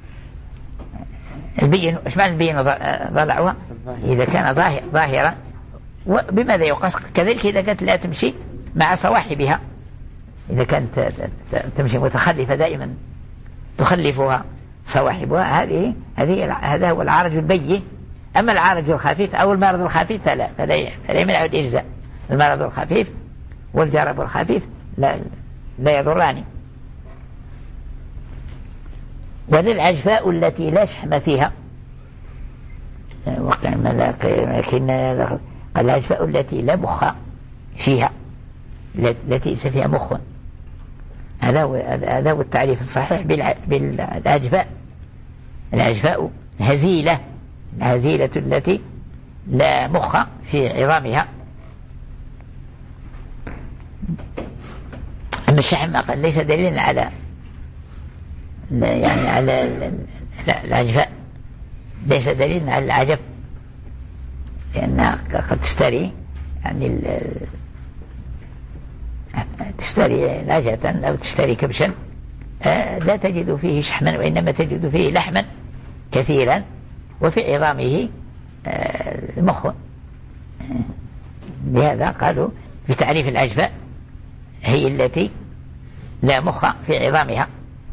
البين ايش معنى البين ضلعها؟ إذا كان ظاهر ظاهرا. وبماذا يقاس كذلك إذا كانت لا تمشي مع صواحبها، إذا كانت تمشي متخلفة دائما تخلفها صواحبها، هذه هذه هذا هو العرج البين. أما العرج الخفيف أو المرض الخفيف فلا فلا, فلا يمنع الإجزاء. المرض الخفيف والجرب الخفيف لا لا يضران. وللعجفاء التي لا شحم فيها، لكن العجفاء التي لا مخ فيها، التي ليس فيها مخ، هذا هو هذا هو التعريف الصحيح بالعجفاء. العجفاء هزيلة، الهزيلة التي لا مخ في عظامها. أما الشحم ليس دليلا على يعني على العجفاء، ليس دليلا على العجب، لأنها قد تشتري يعني تشتري لاجة أو تشتري كبشا لا تجد فيه شحما، وإنما تجد فيه لحما كثيرا وفي عظامه المخ. لهذا قالوا في تعريف العجفاء هي التي لا مخ في عظامها.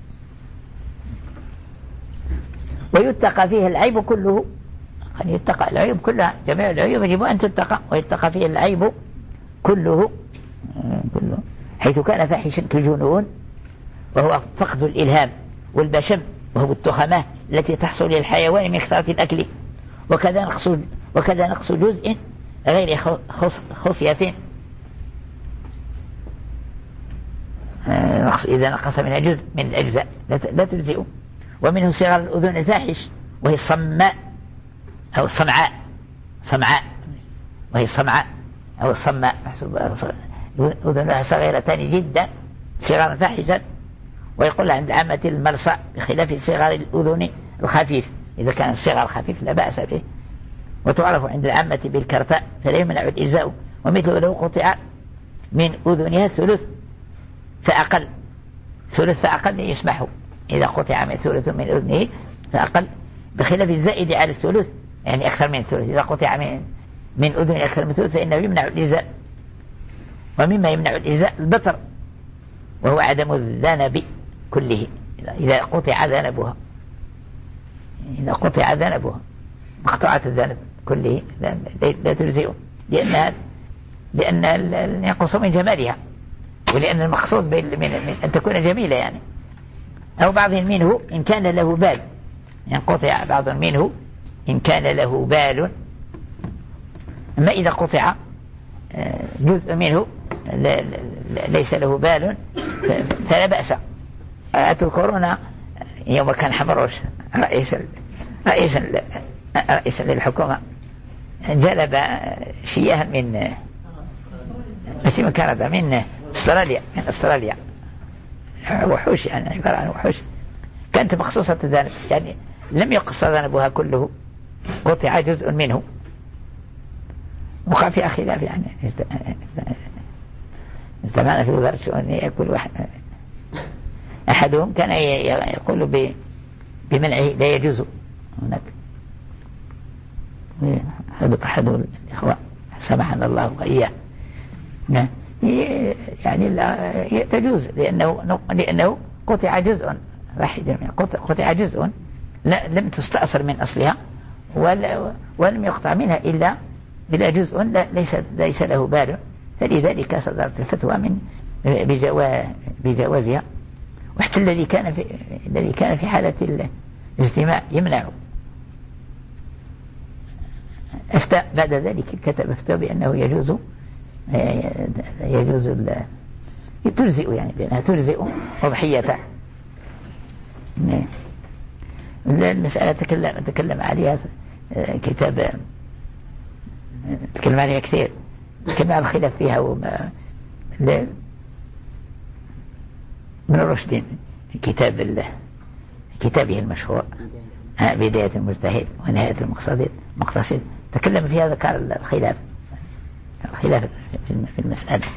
ويتقى فيه العيب كله، قد يتقى العيب كلها، جميع العيوب يجب أن تتقى، ويتقى فيه العيب كله كله حيث كان فاحشا كالجنون، وهو فقد الإلهام، والبشم وهو التخمة التي تحصل للحيوان من كثرة الأكل، وكذا نقص وكذا نقص جزء غير خصية، إذا نقص منها جزء من الأجزاء لا تجزئ. ومنه صغر الأذن الفاحش وهي الصماء أو الصمعاء، صمعاء وهي الصمعاء أو الصماء، أذنها صغيرتان جدا صغارا فاحشا. ويقول عند عامة الملصق بخلاف صغار الأذن الخفيف، إذا كان الصغر خفيف لا بأس به. وتعرف عند العامة بالكرتاء فلا يمنع الإجزاء. ومثل لو قطع من أذنها ثلث فأقل، ثلث فأقل يسمح إذا قطع من ثلث من أذنه فأقل، بخلاف الزائد على الثلث يعني أكثر من الثلث. إذا قطع من من أذن أكثر من الثلث فإنه يمنع الإجزاء. ومما يمنع الإجزاء البطر، وهو عدم الذنب كله، إذا قطع ذنبها، إذا قطع ذنبها مقطوعة الذنب كله لا, لا تجزئ، لأن لأن ينقص من جمالها، ولأن المقصود من أن تكون جميلة يعني. أو بعض منه إن كان له بال، ينقطع بعض منه إن كان له بال. أما إذا قطع جزء منه ليس له بال فلا بأس. أتذكرون يوم كان حمروش رئيس رئيس رئيس للحكومة جلب شيئا من مش من كندا، من استراليا، من استراليا وحوش يعني عبارة عن وحوش، كانت مخصوصة الذنب، يعني لم يقص ذنبها كله، قطع جزء منه. وقع في خلاف يعني استمعنا في وزارة الشؤون يقول واحد أحدهم كان يقول بمنعه لا يجوز هناك هذا أحد الإخوة سمحنا الله وإياه يعني لا تجوز لأنه لأنه قطع جزء واحد منه، قطع جزء لم تستأثر من أصلها ولم يقطع منها إلا إلا جزء ليس ليس له بال، فلذلك صدرت الفتوى من بجوازها. وحتى الذي كان في الذي كان في حالة الاجتماع يمنع أفتى بعد ذلك كتب فتوى بأنه يجوز يجوز تجزئ يعني بأنها تجزئ أضحية. المسألة تكلم تكلم عليها كتاب تكلم عليها كثير، تكلم على الخلاف فيها وما من رشد في كتاب كتابه المشهور بداية المجتهد ونهاية المقتصد مقتصد تكلم فيها ذكر الخلاف الخلاف في المسألة.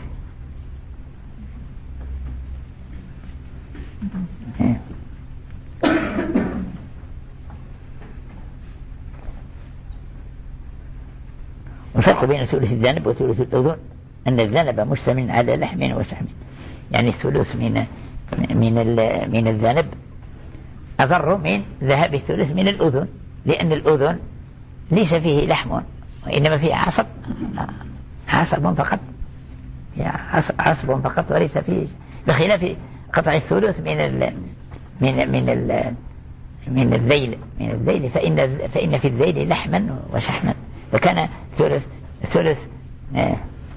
والفرق بين ثلث الذنب وثلث الأذن أن الذنب مشتمل على لحم وشحم، يعني الثلث من من من الذنب أضر من ذهاب الثلث من الأذن، لأن الأذن ليس فيه لحم وإنما فيه عصب عصب فقط عصب فقط وليس فيه، بخلاف قطع الثلث من ال من من ال من الذيل من الذيل فإن فإن في الذيل لحما وشحما، فكان ثلث ثلث آه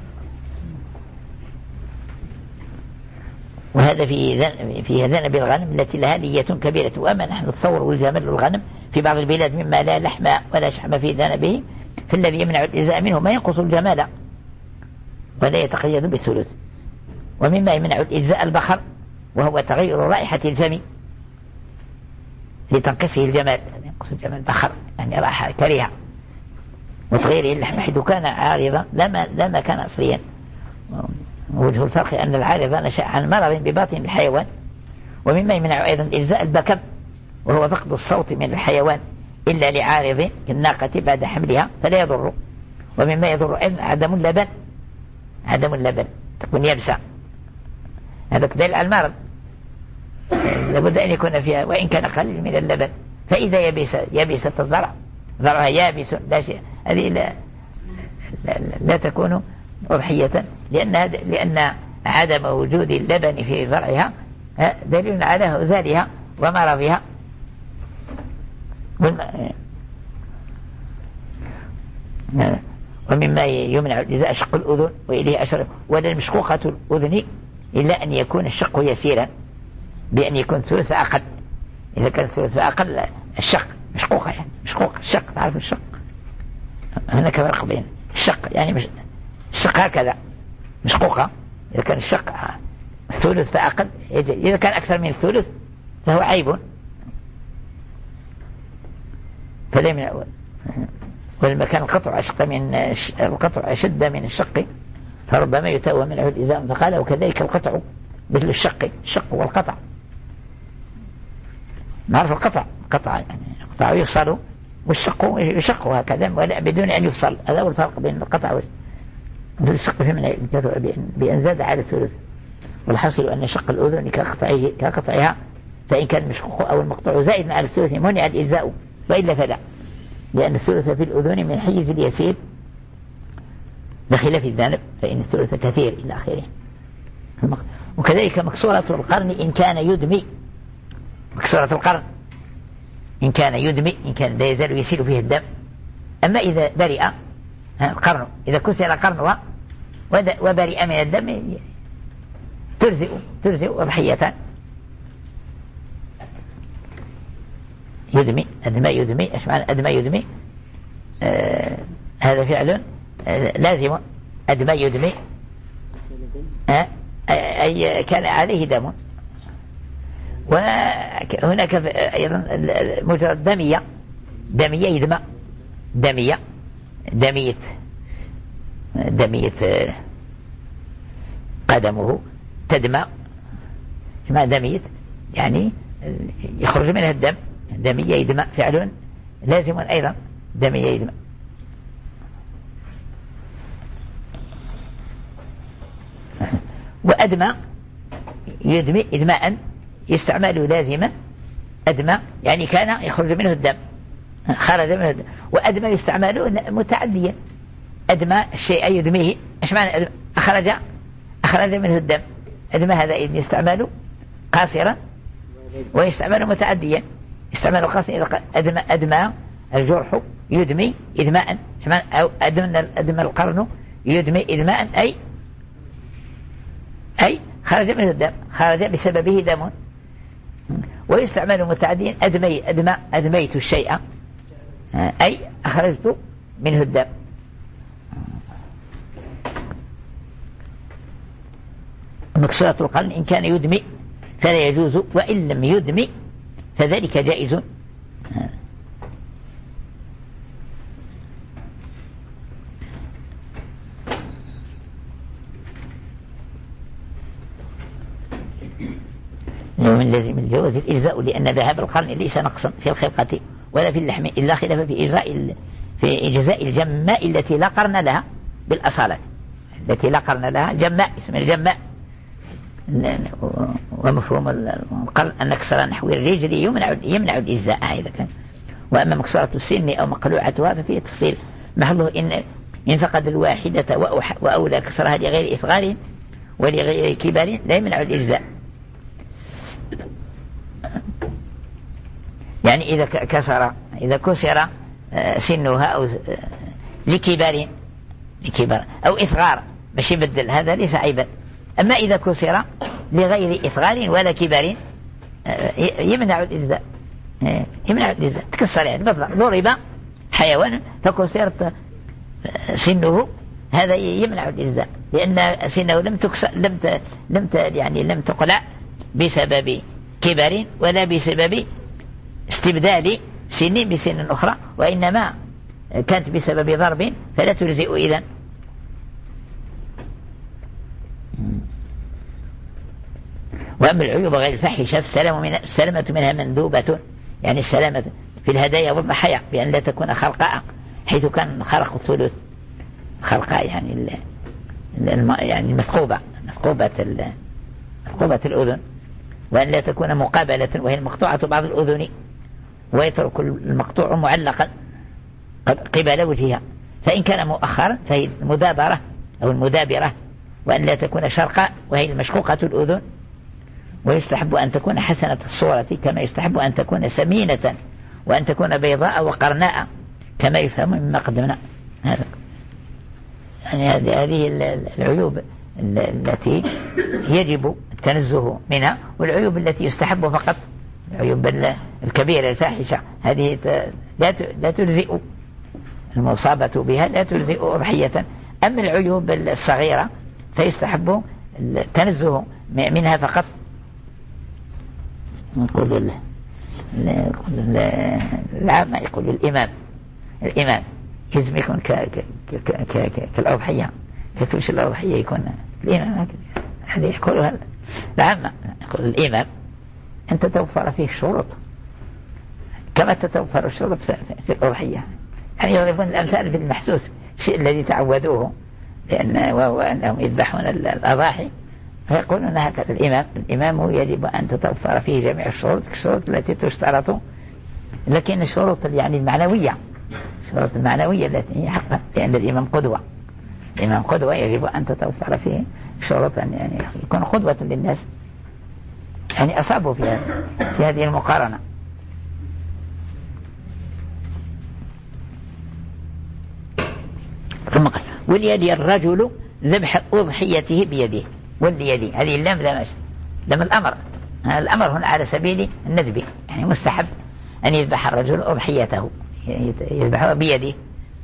وهذا في في ذنب الغنم التي لها لية كبيرة. وأما نحن نتصور الجمل الغنم في بعض البلاد مما لا لحم ولا شحم في ذنبه، فالذي يمنع الإجزاء منه ما ينقص الجمال ولا يتقيد بالثلث. ومما يمنع الإجزاء البخر وهو تغير رائحة الفم لتنقصه الجمال، ينقص الجمال بخر يعني رائحة كريهة، وتغيره اللحم حيث كان عارضا لما لما كان أصليا. وجه الفرق أن العارض نشأ عن مرض بباطن الحيوان. ومما يمنع أيضا إجزاء البكر وهو فقد الصوت من الحيوان إلا لعارض كالناقة بعد حملها فلا يضر. ومما يضر أيضا عدم اللبن عدم اللبن تكون يبسة، هذا دليل على المرض، لابد أن يكون فيها وإن كان قليل من اللبن. فإذا يبس يبست الزرع ضرعها يابس لا شيء، هذه لا, لا, لا تكون أضحية، لأن لأن عدم وجود اللبن في ضرعها دليل على هزالها ومرضها. ومما يمنع الإجزاء شق الأذن وإليه أشرف، ولا مشقوقة الأذن إلا أن يكون الشق يسيرا بأن يكون ثلث أقل. إذا كان ثلث أقل الشق مشقوقة يعني مشقوقة الشق، تعرف الشق هناك فرق بين الشق يعني مش الشق هكذا مشقوقة، إذا كان الشق ثلث فأقل، إذا كان أكثر من الثلث فهو عيب فلا يمنع. ولما كان القطع أشق من القطع أشد من الشق فربما يتأوى منه الإزام، فقال وكذلك القطع مثل الشق الشق والقطع. نعرف القطع قطع يعني القطع يفصل والشق يشق هكذا ولا بدون أن يفصل، هذا هو الفرق بين القطع والشق في من بأن زاد على الثلث. والحاصل أن شق الأذن كقطعه كقطعها فإن كان مشقوق أو المقطوع زائد على الثلث منع الإجزاء، وإلا فلا، لأن الثلث في الأذن من حيز اليسير بخلاف الذنب فإن الثلث كثير إلى آخره. وكذلك مكسورة القرن إن كان يدمي، مكسورة القرن إن كان يدمي إن كان لا يزال يسيل فيه الدم. أما إذا برئ القرن إذا كسر قرنها وبرئ من الدم ترزئ ترزئ أضحية. يدمي أدمى يدمي إيش معنى أدمى يدمي؟ آه هذا فعل آه لازم أدمى يدمي آه أي كان عليه دم. وهناك أيضا مجرد دمية دمية يدمى دمية دمية دمية آه قدمه تدمى اسمها دمية يعني يخرج منها الدم. دمية يدمى فعل لازم أيضا دم يدم. وأدمى يدمي إدماء يستعمل لازما، أدمى يعني كان يخرج منه الدم، خرج منه الدم. وأدمى يستعمل متعديا، أدمى الشيء يدميه، إيش معنى أدمى؟ أخرج أخرج منه الدم. أدمى هذا يستعمل قاصرا ويستعمل متعديا. يستعمل قاصرا أدمى أدمى الجرح يدمي إدماء، أو أدمى أدمى القرن يدمي إدماء، أي أي خرج منه الدم، خرج بسببه دم. ويستعمل متعديا أدمي أدمى أدميت الشيء، أي أخرجت منه الدم. مكسورة القرن إن كان يدمي فلا يجوز، وإن لم يدمي فذلك جائز. ومن لازم الجواز الإجزاء، لأن ذهاب القرن ليس نقصا في الخلقة ولا في اللحم، إلا خلاف في إجزاء في إجزاء الجماء التي لا قرن لها بالأصالة، التي لا قرن لها جماء، اسم الجماء. ومفهوم القرن أن كسر نحو الرجل يمنع يمنع الإجزاء إذا كان. وأما مكسورة السن أو مقلوعتها ففيه تفصيل محله إن إن فقد الواحدة وأولى كسرها لغير إثغال ولغير كبار لا يمنع الإجزاء. يعني إذا كسر إذا كسر سنها أو لكبار لكبار أو إثغار باش يبدل، هذا ليس عيبا. أما إذا كسر لغير إثغار ولا كبار يمنع الإجزاء، يمنع الإجزاء. تكسر يعني ضرب حيوان فكسرت سنه، هذا يمنع الإجزاء، لأن سنه لم تكسر لم ت... لم ت... يعني لم تقلع بسبب كبر ولا بسبب استبدال سن بسن أخرى، وإنما كانت بسبب ضرب فلا تجزئ إذن. وأما العيوب غير الفاحشة فالسلامة منها مندوبة، يعني السلامة في الهدايا والضحايا بأن لا تكون خرقاء، حيث كان خرق الثلث خرقاء يعني الم... يعني مثقوبة مثقوبة ال... مثقوبة الأذن، وأن لا تكون مقابلة وهي المقطوعة بعض الأذن، ويترك المقطوع معلقا قبل وجهها، فإن كان مؤخرا فهي المدابرة أو المدابرة. وأن لا تكون شرقاء وهي المشقوقة الأذن. ويستحب أن تكون حسنة الصورة كما يستحب أن تكون سمينة، وأن تكون بيضاء وقرناء كما يفهم مما قدمنا. هذا يعني هذه العيوب التي يجب التنزه منها، والعيوب التي يستحب فقط العيوب الكبيرة الفاحشة هذه لا تجزئ، المصابة بها لا تجزئ أضحية. أما العيوب الصغيرة فيستحب التنزه منها فقط. نقول العامة يقول الإمام الإمام لازم يكون كالأضحية، كتوش الأضحية يكون الإمام هكذا. هذا يقول العامة يقول الإمام أن تتوفر فيه الشروط كما تتوفر الشروط في الأضحية، يعني يضربون الأمثال بالمحسوس، الشيء الذي تعودوه، لأن وهو أنهم يذبحون الأضاحي فيقولون هكذا. الإمام الإمام يجب أن تتوفر فيه جميع الشروط الشروط التي تشترط، لكن الشروط يعني المعنوية، الشروط المعنوية التي هي حقا، لأن الإمام قدوة، الإمام قدوة يجب أن تتوفر فيه شروط يعني يكون قدوة للناس، يعني أصابوا في في هذه المقارنة. ثم قال وليدي الرجل ذبح أضحيته بيده، واليدي هذه اللام لام لام الأمر، الأمر هنا على سبيل الندب، يعني مستحب أن يذبح الرجل أضحيته يذبحها بيده.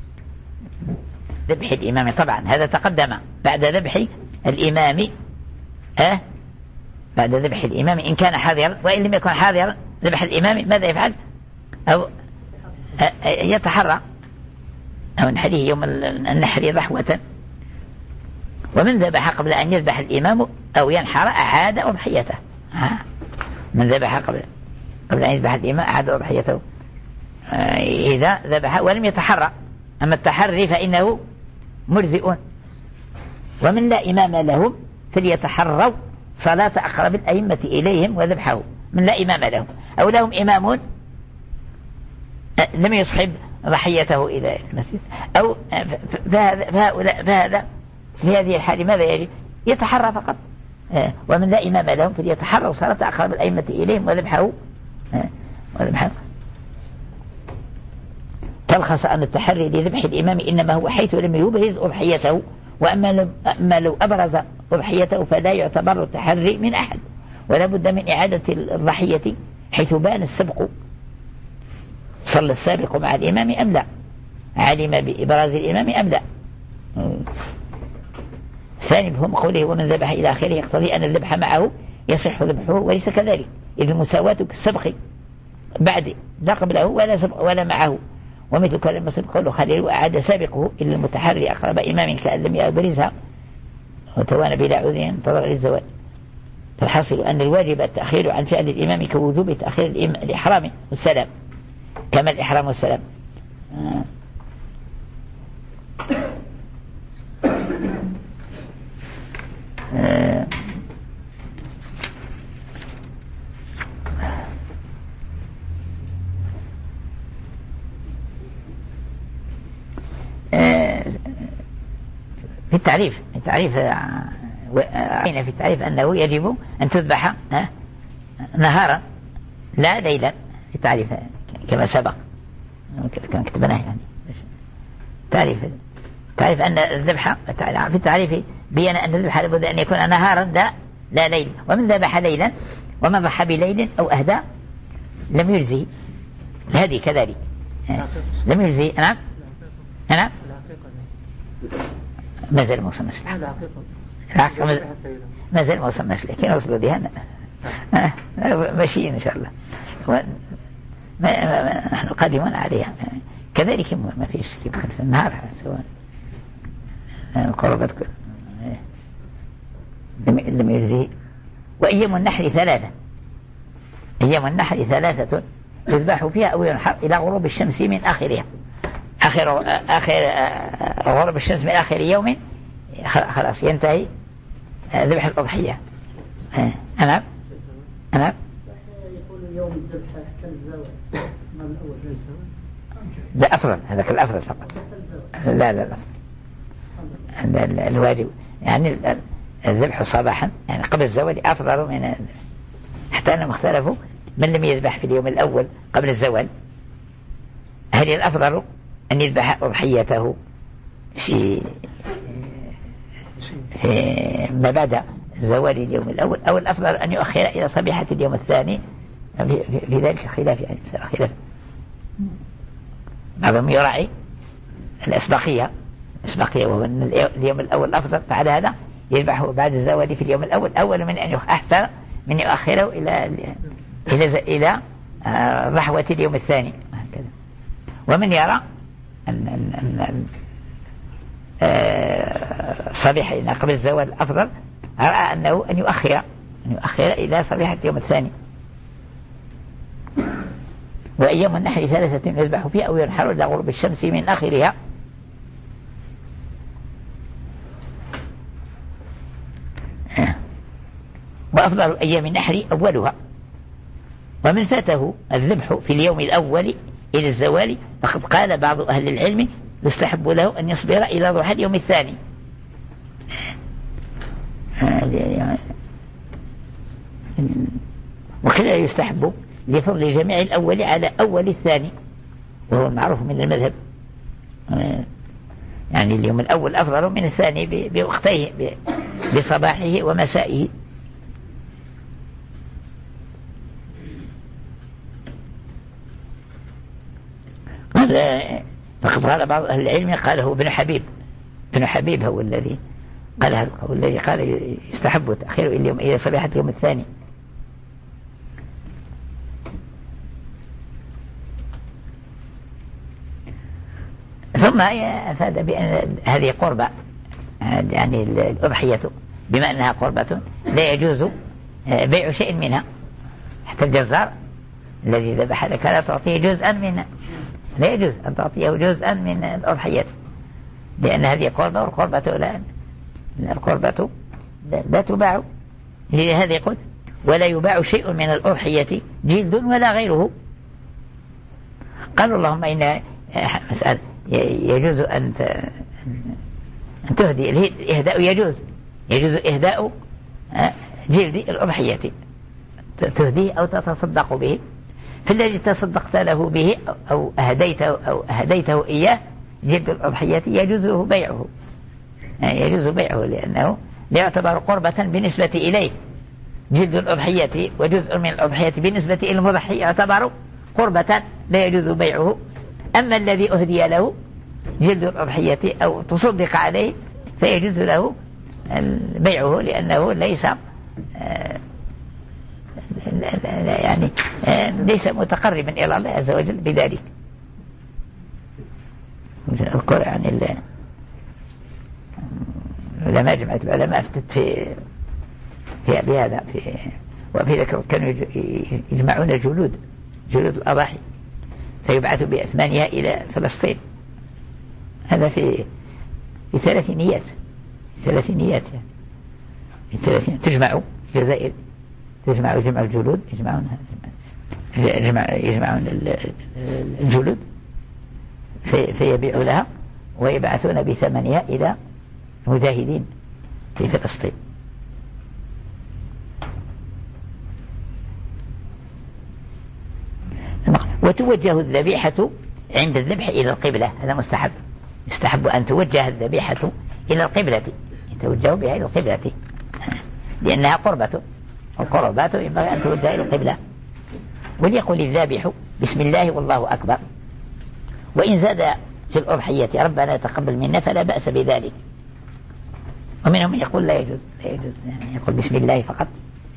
ذبح الإمام طبعا هذا تقدم بعد ذبح الإمام، ها بعد ذبح الإمام إن كان حاضرا، وإن لم يكن حاضرا ذبح الإمام ماذا يفعل؟ أو يتحرى أو نحريه يوم النحر ضحوة. ومن ذبح قبل أن يذبح الإمام أو ينحر أعاد أضحيته، من ذبح قبل قبل أن يذبح الإمام أعاد أضحيته. إذا ذبح ولم يتحرى. أما التحري فإنه مرزئ. ومن لا إمام لهم فليتحروا صلاة أقرب الأئمة إليهم وذبحه. من لا إمام لهم أو لهم إمام لم يصحب ضحيته إلى المسجد أو فهؤلاء فهذا في هذه الحال ماذا يجب؟ يتحرى فقط. ومن لا إمام لهم فليتحروا صلاة أقرب الأئمة إليهم وذبحه وذبحه. تلخص أن التحري لذبح الإمام إنما هو حيث لم يبرز أضحيته، وأما لو أبرز أضحيته فلا يعتبر التحري من أحد، ولا بد من إعادة الضحية حيث بان السبق. صلى السابق مع الإمام أم لا؟ علم بإبراز الإمام أم لا؟ ثاني بهم قوله ومن ذبح إلى آخره يقتضي أن الذبح معه يصح ذبحه، وليس كذلك، إذ المساواة كالسبق بعد لا قبله ولا سبق ولا معه. ومثل كلمة سبق قوله خليل وأعاد سابقه إلا المتحري أقرب إمام كأن لم يبرزها وتوان بلا عذر انتظر للزواج. فالحاصل أن الواجب التأخير عن فعل الإمام كوجوب تأخير الإحرام والسلام، كما الإحرام والسلام. آه. آه. آه. في التعريف في التعريف في التعريف أنه يجب أن تذبح نهارا لا ليلا، في التعريف كما سبق كما كتبناه. يعني تعريف تعريف أن الذبح في التعريف بيّن أن الذبح لابد أن يكون نهارا لا لا ليلا. ومن ذبح ليلا ومن ضحى بليل أو أهدى لم يجزي. هذه كذلك لم يجزي. نعم نعم ما زال ما وصلناش ما زال ما وصلناش لكن وصلوا لها ماشيين إن شاء الله، نحن قادمون عليها كذلك. ما فيش يمكن في النهار سواء قربت لم يجزيه. وأيام النحر ثلاثة، أيام النحر ثلاثة يذبح فيها أو ينحر إلى غروب الشمس من آخرها. آخر آخر غروب الشمس من آخر يوم خلاص ينتهي ذبح الأضحية. أنا أنا يقول يوم الذبح حتى الزواج ما الأول للزواج ده أفضل، هذاك الأفضل فقط. لا لا لا الواجب يعني الذبح صباحا يعني قبل الزواج أفضل من، حتى أنهم اختلفوا من لم يذبح في اليوم الأول قبل الزواج هل الأفضل أن يذبح أضحيته في ما بعد زوال اليوم الأول، أو الأفضل أن يؤخر إلى صبيحة اليوم الثاني. في ذلك خلاف يعني خلاف. بعضهم يراعي الأسبقية الأسبقية وهو أن اليوم الأول أفضل، فعلى هذا يذبحه بعد الزوال في اليوم الأول أول من أن أحسن من يؤخره إلى إلى إلى ضحوة اليوم الثاني هكذا. ومن يرى أن أن صبيحة قبل الزوال أفضل، رأى أنه أن يؤخر أن يؤخر إلى صبيحة اليوم الثاني. وأيام النحر ثلاثة يذبح فيها أو ينحر إلى غروب الشمس من آخرها. وأفضل أيام النحر أولها. ومن فاته الذبح في اليوم الأول إلى الزوال فقد قال بعض أهل العلم يستحب له أن يصبر إلى ضحى اليوم الثاني. وكذا يستحب لفضل جميع الأول على أول الثاني، وهو معروف من المذهب. يعني اليوم الأول أفضل من الثاني بوقتيه بصباحه ومسائه. فقد قال بعض أهل العلم قاله ابن حبيب ابن حبيب هو الذي قال هذا القول، الذي قال يستحب تأخيره اليوم إلى صبيحة اليوم الثاني. ثم أفاد بأن هذه قربة، يعني الأضحية بما أنها قربة لا يجوز بيع شيء منها، حتى الجزار الذي ذبح لك لا تعطيه جزءا منها لا يجوز أن تعطيه جزءا من الأضحية، لأن هذه قربة، والقربة لا القربة لا تباع. لهذا يقول ولا يباع شيء من الأضحية جلد ولا غيره. قالوا اللهم إن مسألة يجوز أن تهدي الإهداء، يجوز يجوز إهداء جلد الأضحية، تهديه أو تتصدق به، فالذي تصدقت له به أو أهديته أو أهديته إياه جلد الأضحية يجوز له بيعه، يجوز بيعه لأنه لا يعتبر قربة بالنسبة إليه. جلد الأضحية وجزء من الأضحية بالنسبة إلى المضحي يعتبر قربة لا يجوز بيعه. أما الذي أهدي له جلد الأضحية أو تصدق عليه فيجوز له بيعه، لأنه ليس يعني ليس متقربا إلى الله عز وجل بذلك. أذكر عن العلماء، جمعة العلماء افتت في في بهذا في وفي ذكر كانوا يجمعون الجلود جلود الأضاحي فيبعثوا بأثمانها إلى فلسطين. هذا في في ثلاثينيات ثلاثينيات يعني في ثلاثين تجمع الجزائر، تجمع يجمع الجلود يجمعون يجمع يجمعون الجلود في فيبيعوا لها ويبعثون بثمنها إلى مجاهدين في فلسطين. وتوجه الذبيحة عند الذبح إلى القبلة، هذا مستحب، يستحب أن توجه الذبيحة إلى القبلة، يتوجه بها إلى القبلة لأنها قربة، والقربات ينبغي أن توجه إلى القبلة. وليقل الذابح بسم الله والله أكبر، وإن زاد في الأضحية ربنا تقبل منا فلا بأس بذلك. ومنهم من يقول لا يجوز لا يجوز يعني يقول بسم الله فقط.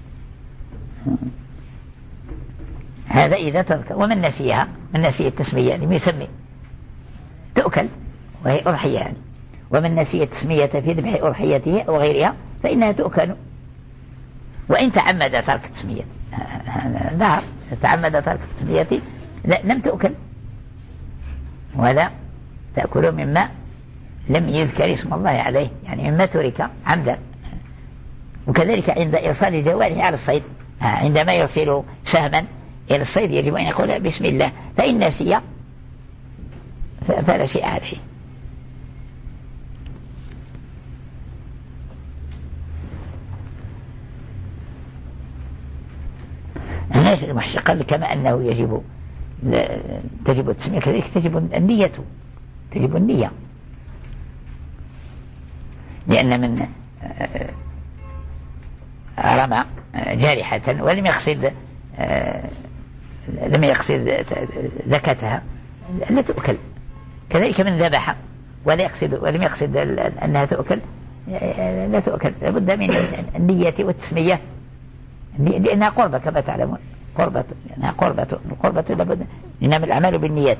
هذا إذا تذكر. ومن نسيها من نسي التسمية لم يسمي تؤكل وهي أضحية يعني. ومن نسي التسمية في ذبح أضحيته أو غيرها فإنها تؤكل. وإن تعمد ترك التسمية لا تعمد ترك التسمية لم تؤكل، ولا تأكل مما لم يذكر اسم الله عليه، يعني مما ترك عمدا. وكذلك عند إرسال الجوارح على الصيد، عندما يرسل سهما إلى الصيد يجب أن يقول بسم الله، فإن نسي فلا شيء عليه. الناس المحشقة كما أنه يجب تجب التسمية كذلك تجب النية، تجب النية، لأن من رمى جارحة ولم يقصد لم يقصد زكاتها لا تؤكل. كذلك من ذبح ولا يقصد ولم يقصد أنها تؤكل لا تؤكل. لابد من النية والتسمية لأنها قربة كما تعلمون، قربة لأنها قربة، القربة لابد إنما الأعمال بالنيات.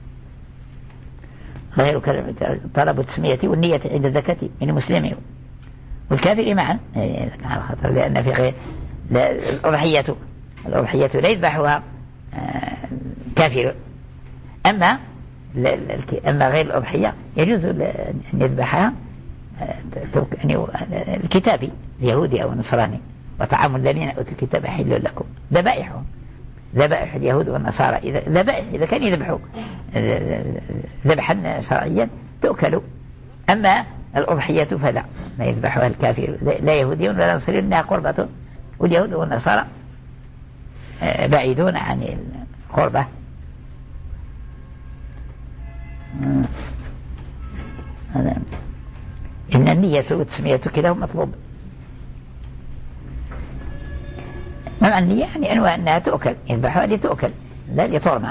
غير طلب التسمية والنية عند الزكاة من المسلم والكافر معا على خطر، لأن في غير الأضحية الأضحية لا يذبحها كافر. أما أما غير الأضحية يجوز أن يذبحها الكتابي اليهودي أو النصراني. وطعام الذين أوتوا الكتاب حل لكم ذبائحهم، ذبائح اليهود والنصارى إذا ذبائح إذا كان يذبحوا ذبحا شرعيا تؤكل. أما الأضحية فلا ما يذبحها الكافر لا يهودي ولا نصراني إنها قربة، واليهود والنصارى بعيدون عن القربة. إن النية والتسمية كلاهما مطلوب. مع النية يعني أنواع أنها تؤكل، يذبحها لتؤكل لا لترمى.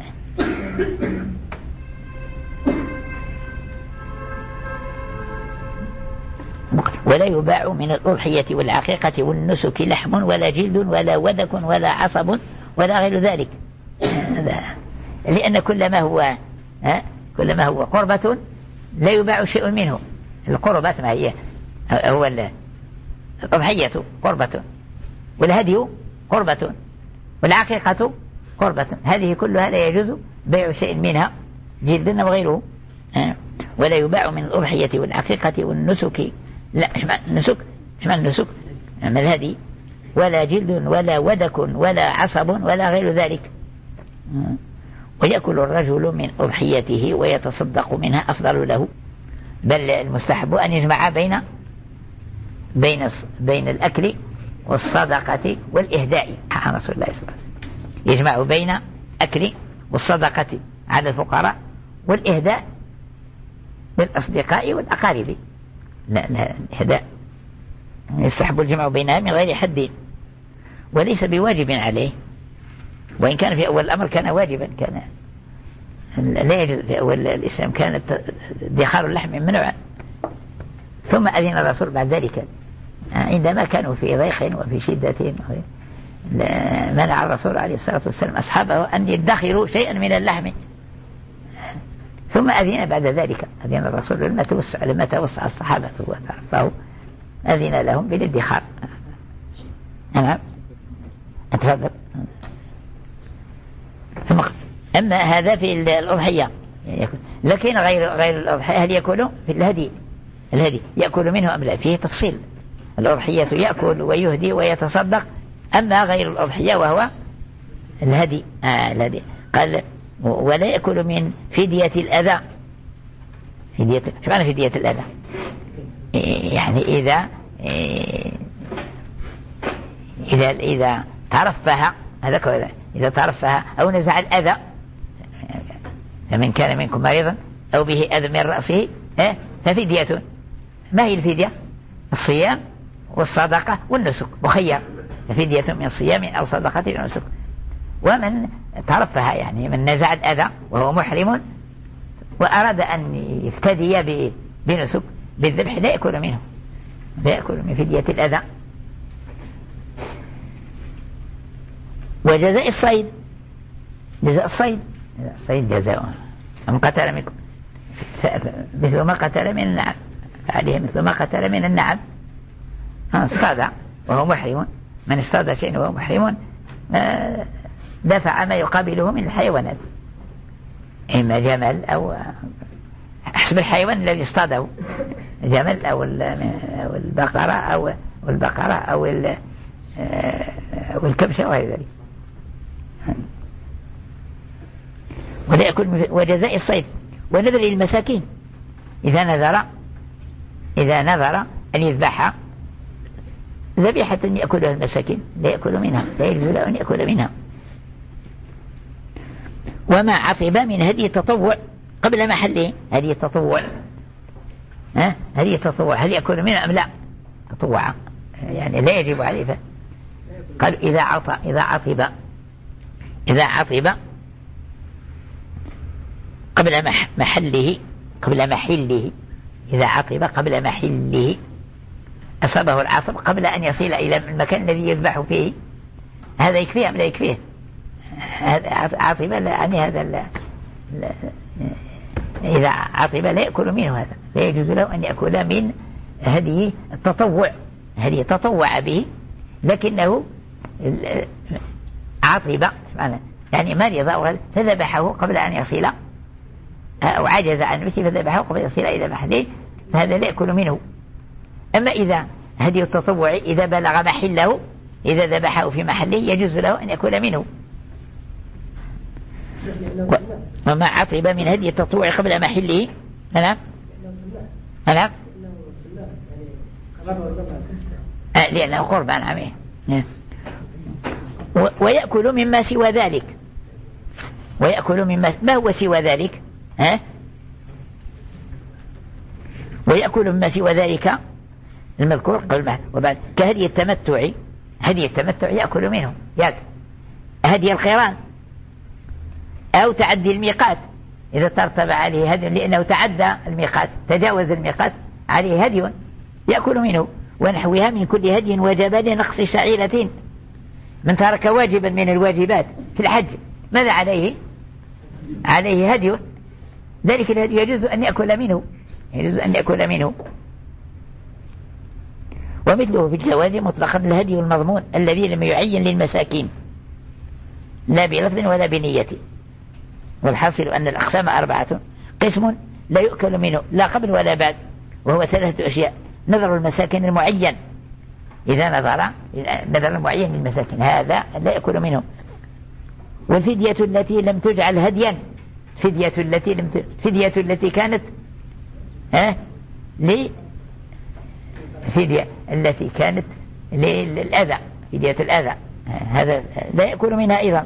ولا يباع من الأضحية والعقيقة والنسك لحم ولا جلد ولا ودك ولا عصب ولا غير ذلك، لأن كل ما هو كل ما هو قربة لا يباع شيء منه. القربات ما هي هو الأضحية قربة، والهدي قربة، والعقيقة قربة، هذه كلها لا يجوز بيع شيء منها جلد وغيره. ولا يباع من الأضحية والعقيقة والنسك، لا مش معنى النسك، مش معنى النسك من الهدي، ولا جلد ولا ودك ولا عصب ولا غير ذلك. ويأكل الرجل من أضحيته ويتصدق منها أفضل له، بل المستحب أن يجمع بين بين بين الأكل والصدقة والإهداء عن رسول الله صلى الله عليه وسلم، يجمع بين أكل والصدقة على الفقراء والإهداء للأصدقاء والأقارب. لا لا الإهداء يستحب الجمع بينها من غير حد، وليس بواجب عليه، وإن كان في أول الأمر كان واجبا، كان لا يجوز في أول الإسلام، كانت ادخار اللحم ممنوعا. ثم أذن الرسول بعد ذلك عندما كانوا في ضيق وفي شدة، منع الرسول عليه الصلاة والسلام أصحابه أن يدخروا شيئا من اللحم. ثم أذن بعد ذلك، أذن الرسول لما توسع لما توسع الصحابة وترفعوا أذن لهم بالادخار. نعم أتفضل. ثم أما هذا في الأضحية، لكن غير غير الأضحية هل يأكل في الهدي؟ الهدي يأكل منه أم لا؟ فيه تفصيل. الأضحية يأكل ويهدي ويتصدق، أما غير الأضحية وهو الهدي آه الهدي قال ولا يأكل من فدية الأذى. فدية شو معنى فدية الأذى؟ يعني إذا إذا إذا ترفه هذا كذا، إذا ترفه أو نزع الأذى، فمن كان منكم مريضا أو به أذى من رأسه ففدية. ما هي الفدية؟ الصيام والصدقة والنسك مخير، ففدية من صيام أو صدقة أو نسك. ومن ترفه يعني من نزع الأذى وهو محرم وأراد أن يفتدي بنسك بالذبح لا يأكل منه، لا يأكل من فدية الأذى. وجزاء الصيد، جزاء الصيد الصيد جزاء من قتل منكم مثل ما قتل من النعم فعليه مثل ما قتل من النعم. اصطاد وهو محرم، من اصطاد شيئا وهو محرم دفع ما يقابله من الحيوانات، إما جمل أو حسب الحيوان الذي اصطاده، جمل أو البقرة أو البقرة أو الكبشة وغير ذلك. ولا يكون وجزاء الصيد ونذر للمساكين، إذا نذر إذا نذر أن يذبح ذبيحة يأكلها المساكين لا يأكل منها، لا يجوز له أن يأكل منها. وما عطب من هدي التطوع قبل محله، هدي التطوع ها هدي التطوع هل يأكل منها أم لا؟ تطوع يعني لا يجب عليه. قال إذا عطب إذا عطب إذا عطب قبل محله قبل محله إذا عطب قبل محله أصابه العطب قبل أن يصل إلى المكان الذي يذبح فيه، هذا يكفيه أم لا يكفيه؟ عطب لا يعني هذا لا لا إذا عطب لا يأكل منه، هذا لا يجوز له أن يأكل من هذه التطوع، هذه تطوع به لكنه عطب يعني مرض فذبحه قبل أن يصل أو عجز عن نفسه فذبحه قبل أن يصل إلى محله، فهذا لا يأكل منه. أما إذا هدي التطوع إذا بلغ محله إذا ذبحه في محله يجوز له أن يأكل منه. وما عطب من هدي التطوع قبل محله نعم نعم آه لأنه قربان عميه. ويأكل مما سوى ذلك، ويأكل مما ما هو سوى ذلك ها ويأكل مما سوى ذلك المذكور قبل محل. وبعد كهدي التمتع، هدي التمتع يأكل منه يأكل. هدي القران أو تعدي الميقات إذا ترتب عليه هدي لأنه تعدى الميقات تجاوز الميقات عليه هدي يأكل منه. ونحوها من كل هدي وجب لنقص شعيرة، من ترك واجبا من الواجبات في الحج ماذا عليه؟ عليه هدي، ذلك الهدي يجوز أن يأكل منه، يجوز أن يأكل منه. ومثله في الجواز مطلقا الهدي المضمون الذي لم يعين للمساكين لا بلفظ ولا بنية. والحاصل أن الأقسام أربعة: قسم لا يؤكل منه لا قبل ولا بعد، وهو ثلاثة أشياء: نذر المساكن المعين، إذا نظر نذر المعين للمساكن هذا لا يأكل منه، والفدية التي لم تجعل هديا، فدية التي لم ت... فدية التي كانت ها لي فدية التي كانت للأذى، فدية الأذى، هذا لا يأكل منها أيضا.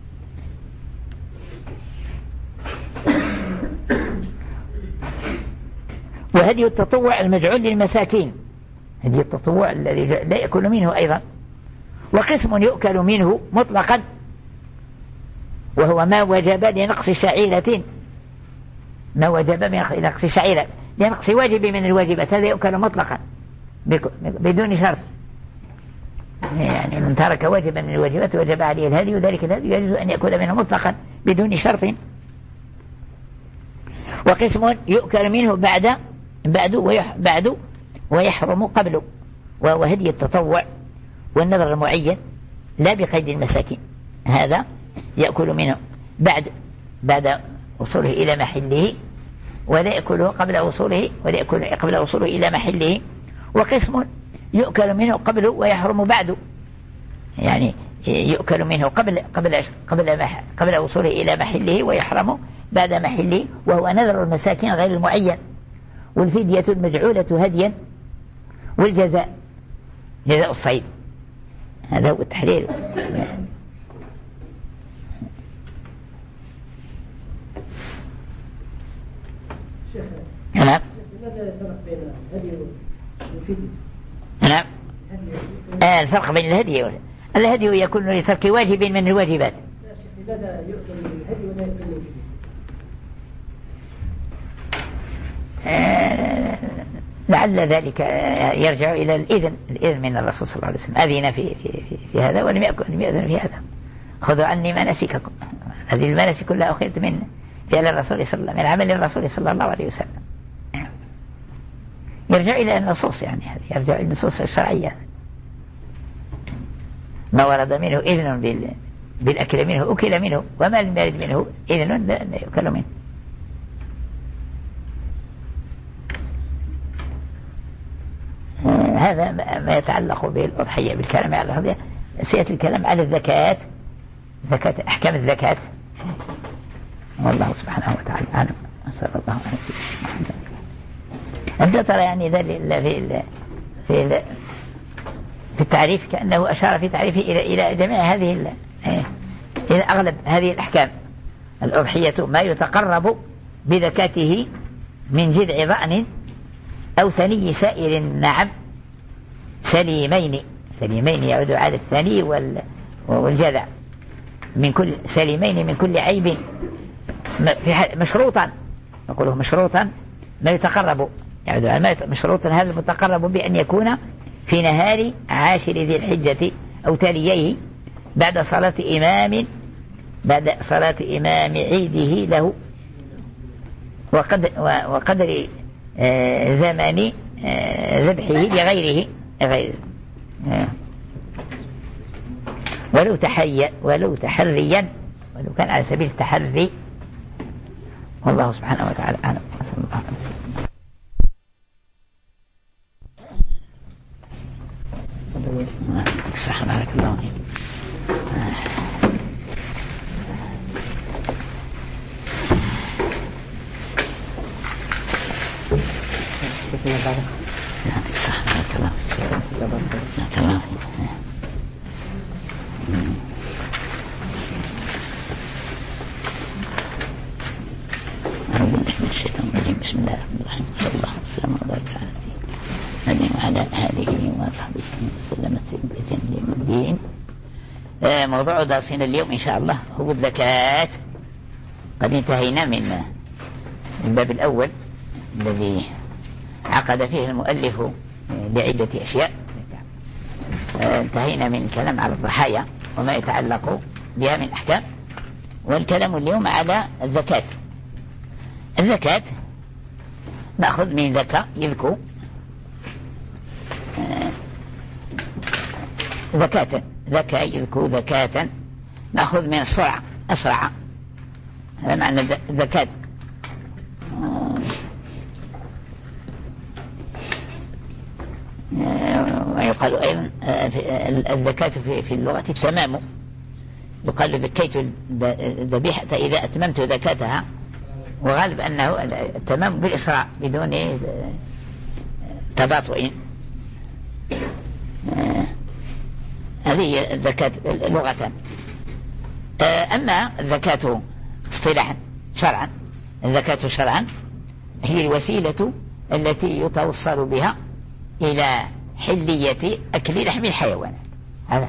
وهدي التطوع المجعول للمساكين، هدي التطوع الذي لا يأكل منه أيضا. وقسم يؤكل منه مطلقا، وهو ما وجب لنقص شعيرة، ما وجب لنقص شعيرة لنقص واجب من الواجبات، هذا يؤكل مطلقا بدون شرط، يعني من ترك واجبا من الواجبات وجب عليه الهدي، وذلك الهدي يجوز أن يأكل منه مطلقا بدون شرط. وقسم يؤكل منه بعد بعد ويح بعد ويحرم قبله، وهو هدي التطوع والنذر المعين لا بقيد المساكين، هذا يأكل منه بعد بعد وصوله إلى محله، ولا يأكله قبل وصوله ولا يأكل قبل وصوله إلى محله. وقسم يؤكل منه قبله ويحرم بعده، يعني يؤكل منه قبل قبل قبل قبل وصوله إلى محله ويحرم بعد محله، وهو نذر المساكين غير المعين، والفدية المجعولة هديا، والجزاء جزاء الصيد، هذا هو التحليل. نعم. نعم. آه الفرق بين الهدي والهدي. الهدي يكون لترك واجب من الواجبات. لماذا يؤكل الهدي ولا يؤكل الفدية؟ آه لعل ذلك يرجع إلى الإذن الإذن من الرسول صلى الله عليه وسلم، أذن في في في, في هذا ولم يكن يأذن في هذا. خذوا عني مناسككم، هذه المناسك كلها أخذت من فعل الرسول صلى الله عليه وسلم، من عمل الرسول صلى الله عليه وسلم. يرجع إلى النصوص، يعني يرجع إلى النصوص الشرعية، ما ورد منه إذن بالأكل منه أكل منه، وما لم يرد منه إذن لا يؤكل منه. هذا ما يتعلق بالأضحية. بالكلام على الأضحية سيأتي الكلام على الزكاة، زكاة أحكام الزكاة، والله سبحانه وتعالى أعلم. صلى الله عليه وسلم. أنت ترى يعني ذا في في في التعريف كأنه أشار في تعريفه إلى إلى جميع هذه إلى أغلب هذه الأحكام. الأضحية ما يتقرب بزكاته من جذع ضأن أو ثني سائر النعم سليمين، سليمين يعود على الثني والجذع، من كل سليمين من كل عيب، مشروطا، نقوله مشروطا ما يتقرب، يعني مشروطا هذا المتقرب بأن يكون في نهار عاشر ذي الحجة أو تاليه بعد صلاة إمام بعد صلاة إمام عيده له، وقدر, وقدر آه زمان آه ذبحه لغيره غيره آه. ولو تحريا ولو تحريا ولو كان على سبيل التحري، والله سبحانه وتعالى أعلم. صلى الله عليه وسلم. صح، بارك الله فيك. يعطيك الصحة، بارك الله فيك. بارك الله فيك. أعوذ بالله من الشيطان الرجيم. بسم الله الرحمن الرحيم. صلى الله وسلم وبارك على سيدنا وعلى آله وصحبه وسلم تسليما يوم الدين. موضوع درسنا اليوم إن شاء الله هو الزكاة. قد انتهينا من الباب الأول الذي عقد فيه المؤلف لعدة أشياء. انتهينا من الكلام على الضحايا وما يتعلق بها من أحكام، والكلام اليوم على الزكاة. الزكاة نأخذ من ذكاء يذكو زكاة، ذكاء يذكو زكاة، نأخذ من صرع أسرع هذا معنى الزكاة. ويقال أيضا الزكاة في اللغة التمام، يقال ذكيت الذبيحة إذا أتممت زكاتها، وغالب أنه التمام بالإسراع بدون تباطؤ. هذه الزكاة لغة. أما الزكاة اصطلاحا شرعا، الزكاة شرعا هي الوسيلة التي يتوصل بها إلى حلية أكل لحم الحيوانات. هذا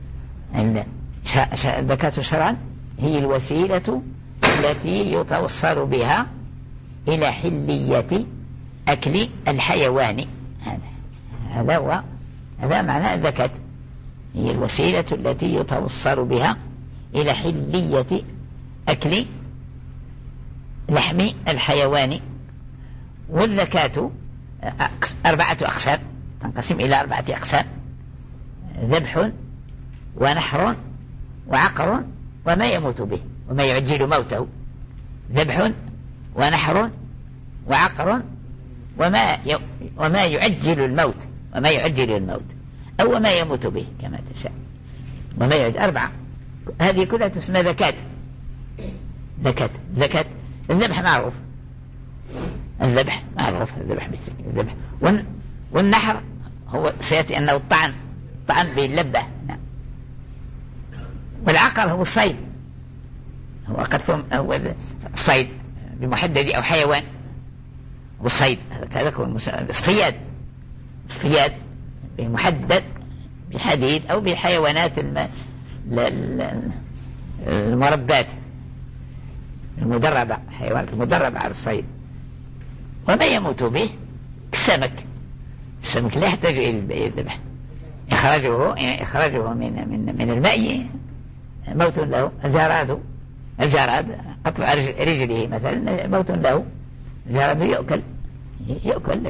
الزكاة شرعا هي الوسيلة التي يتوصل بها إلى حلية أكل الحيوان. هذا هذا هو هذا معنى الزكاة، هي الوسيلة التي يتوصل بها إلى حلية أكل لحم الحيوان. والزكاة أربعة أقسام، تنقسم إلى أربعة أقسام: ذبح ونحر وعقر وما يموت به وما يعجل موته. ذبح ونحر وعقر وما وما يعجل الموت وما يعجل الموت أو وما يموت به كما تشاء. وما يعجل أربعة، هذه كلها تسمى زكاة. زكاة زكاة الذبح معروف، الذبح معروف، الذبح بالسكين الذبح. والنحر هو سيأتي أنه الطعن، طعن باللبة. نعم. والعقر هو الصيد، هو قد هو الصيد بمحدد أو حيوان، والصيد هذا هو الاصطياد، اصطياد بمحدد بحديد أو بالحيوانات المربات المدربة، حيوانات المدربة على الصيد. وما يموت به السمك، السمك لا يحتاج إلى الذبح، إخراجه إخراجه من من من الماء موت له. الجراد الجراد قطع رجله مثلا موت له، الجراد يؤكل يؤكل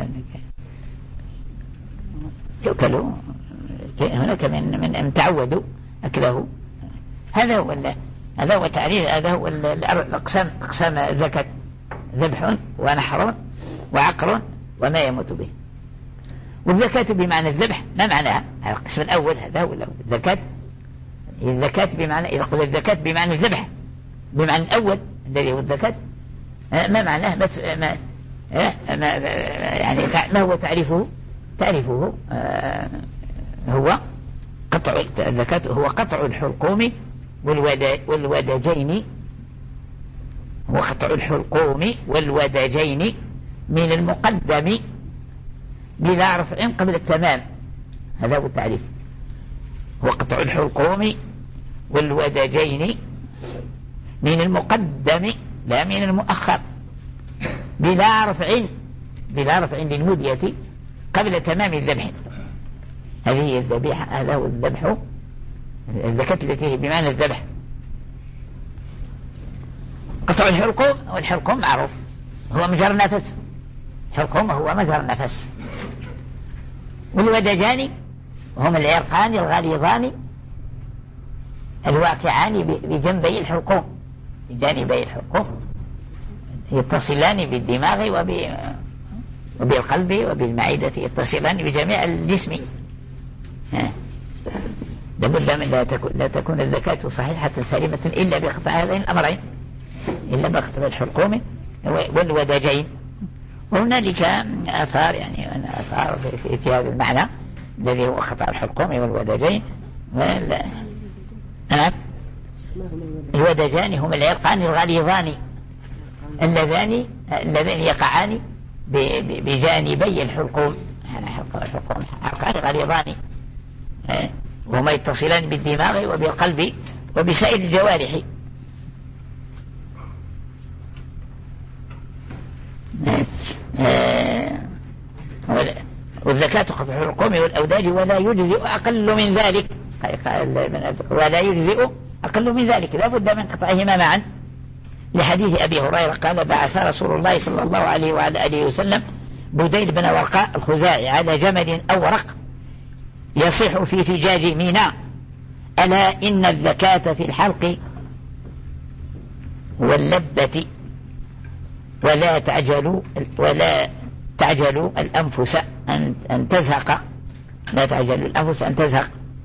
يؤكل هناك من من تعودوا أكله. هذا هو هذا هو تعريف، هذا هو الأقسام، أقسام الزكاة: ذبح ونحر وعقر وما يموت به. والزكاة بمعنى الذبح ما معناها؟ هذا القسم الأول، هذا هو الأول. الزكاة الزكاة بمعنى، إذا قلت الزكاة بمعنى الذبح بمعنى الأول الذي هو الزكاة، ما معناه؟ ما, ما, ما يعني ما هو تعريفه؟ تعريفه آه هو قطع الزكاة هو قطع الحلقوم والودجين، هو قطع الحلقوم والودجين من المقدم بلا رفع قبل التمام. هذا هو التعريف، هو قطع الحلقوم والودجين من المقدم لا من المؤخر بلا رفع بلا رفع للمدية قبل تمام الذبح. هذه هي الذبيحة، هذا هو الذبح، الزكاة التي هي بمعنى الذبح. قطع الحلقوم، والحلقوم معروف هو مجرى النفس، حلقوم هو مجرى النفس. والودجان وهم العرقان الغليظان الواقعان بجنبي الحلقوم، بجانبي الحلقوم، يتصلان بالدماغ وبالقلب وبالمعدة، يتصلان بجميع الجسم. لابد من لا تكون, لا تكون الزكاة صحيحة سليمة إلا بقطع هذين الأمرين، إلا بقطع الحلقوم والودجين. وهنالك آثار يعني آثار في, في, في هذا المعنى الذي هو قطع الحلقوم والودجين. نعم. الودجان هم العرقان الغليظان اللذان اللذان يقعان بجانبي الحلقوم، الحلقوم عرقان غليظان وهما يتصلان بالدماغ وبالقلب وبسائر الجوارح. والزكاة قطع الحلقوم والأوداج ولا يجزئ أقل من ذلك، ولا يجزئ أقل من ذلك، لا بد من قطعهما معا، لحديث أبي هريرة قال: بعث رسول الله صلى الله عليه وعلى آله وسلم بديل بن ورقاء الخزاعي على جمل أورق يصيح في فجاج ميناء: ألا إن الزكاة في الحلق واللبة ولا تعجلوا ولا تعجلوا الأنفس أن أن تزهق لا تعجلوا الأنفس أن تزهق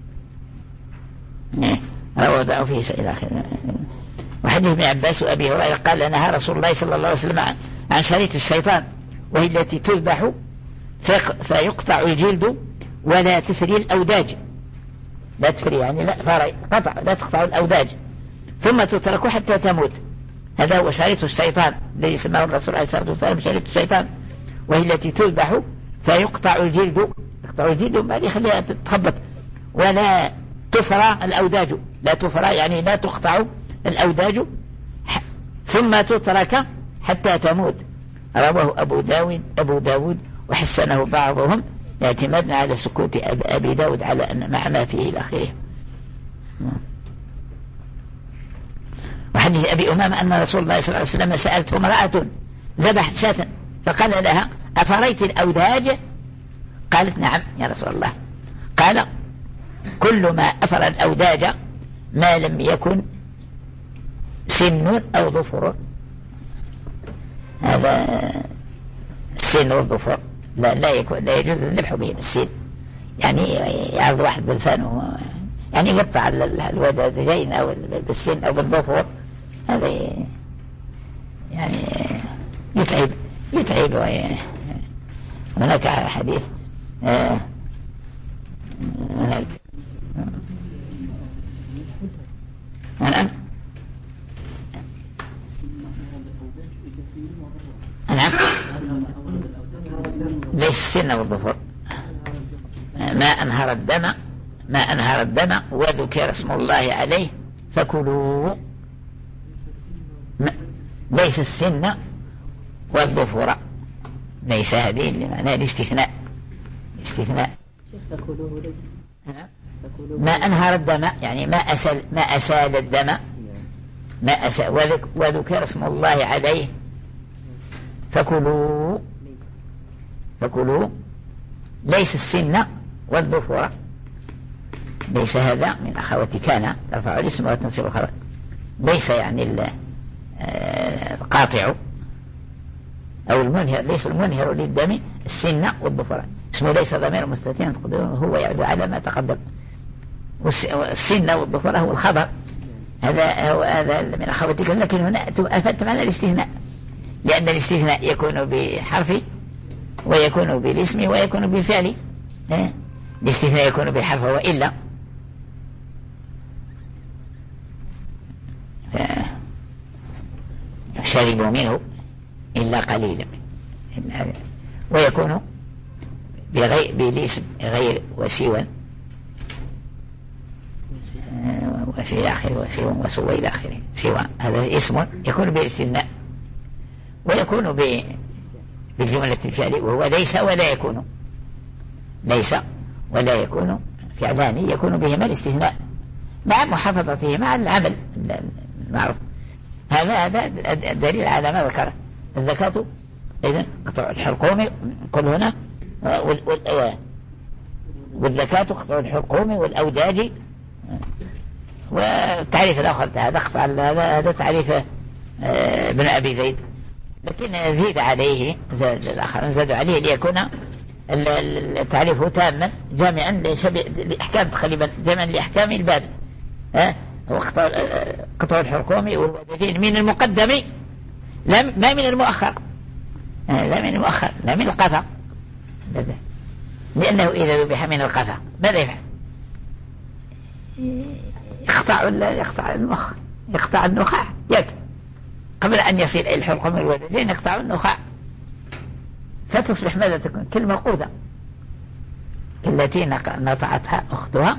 وضعوا فيه إلى آخره. وحديث ابن عباس وأبي هريرة قال نهى رسول الله صلى الله عليه وسلم عن شريط الشيطان وهي التي تذبح فيقطع الجلد ولا تفري الأوداج. لا تفري يعني لا فري قطع لا تقطع الأوداج ثم تترك حتى تموت. هذا هو شريط الشيطان الذي سماه الرسول عليه الصلاة والسلام شريط الشيطان وهي التي تذبح فيقطع الجلد يقطع الجلد وبعد يخليها تتخبط ولا تفرى الأوداج. لا تفرى يعني لا تقطع الأوداج ثم تترك حتى تموت. رواه أبو داود أبو داود وحسنه بعضهم اعتمادنا على سكوت أبي داود على أن مع ما فيه إلى آخره. وحديث أبي أمامة أن رسول الله صلى الله عليه وسلم سألته امرأة ذبحت شاة فقال لها أفريت الأوداج؟ قالت نعم يا رسول الله. قال كل ما أفر الأوداج ما لم يكن سن أو ظفر. هذا السن والظفر لا, لا يكون لا يجوز الذبح به بالسن يعني يعرض واحد بلسانه يعني يقطع الوداجين أو بالسن أو بالظفر. هذا يعني يتعب يتعب. هناك حديث آه نعم نعم ليس السن والظفر ما أنهر الدم ما أنهر الدم وذكر اسم الله عليه فكلوا. ليس السن والظفر ليس هذه لمعنى الاستثناء استثناء ما أنهر الدم يعني ما أسال ما أسال الدم ما أسال وذكر اسم الله عليه فكلوا فكلوا. ليس السن والظفر ليس هذا من أخوات كان ترفع الاسم وتنصب الخبر. ليس يعني القاطع أو المنهر ليس المنهر للدم السن والظفر. اسمه ليس ضمير مستتر هو يعود على ما تقدم. والسن والظفر هو الخبر. هذا هو هذا من أخواتك. لكن هنا أفدت معنى الاستثناء لأن الاستثناء يكون بحرف ويكون بالاسم ويكون بالفعل. الاستثناء يكون بالحرف وإلا شربوا منه إلا قليلا ويكون بغير بالاسم غير وسوى وسوى آخر وسوى وسوى إلى آخره. سوى هذا اسم يكون بالاستثناء ويكون بالجملة الفعلية وهو ليس ولا يكون. ليس ولا يكون فعلان يكون بهما الاستثناء مع محافظته على العمل المعروف. هذا هذا الدليل على ما ذكره. الزكاة إذن قطع الحلقوم قل هنا والزكاة قطع الحلقوم والأوداج. والتعريف الآخر هذا قطع هذا هذا تعريف ابن أبي زيد لكن زيد عليه زاد الآخر زادوا عليه ليكون التعريف تاما جامعا لأحكام تقريبا جامعا لأحكام الباب. ها هو قطع قطع الحلقوم والوداجين من المقدم لا ما من المؤخر. لا من المؤخر لا من القفا لأنه إذا ذبح من القفا ماذا يفعل؟ يقطع يقطع المخ يقطع النخاع يك قبل أن يصل إلى الحلقوم والوداجين يقطع النخاع فتصبح ماذا تكون كالموقوذة التي نطعتها أختها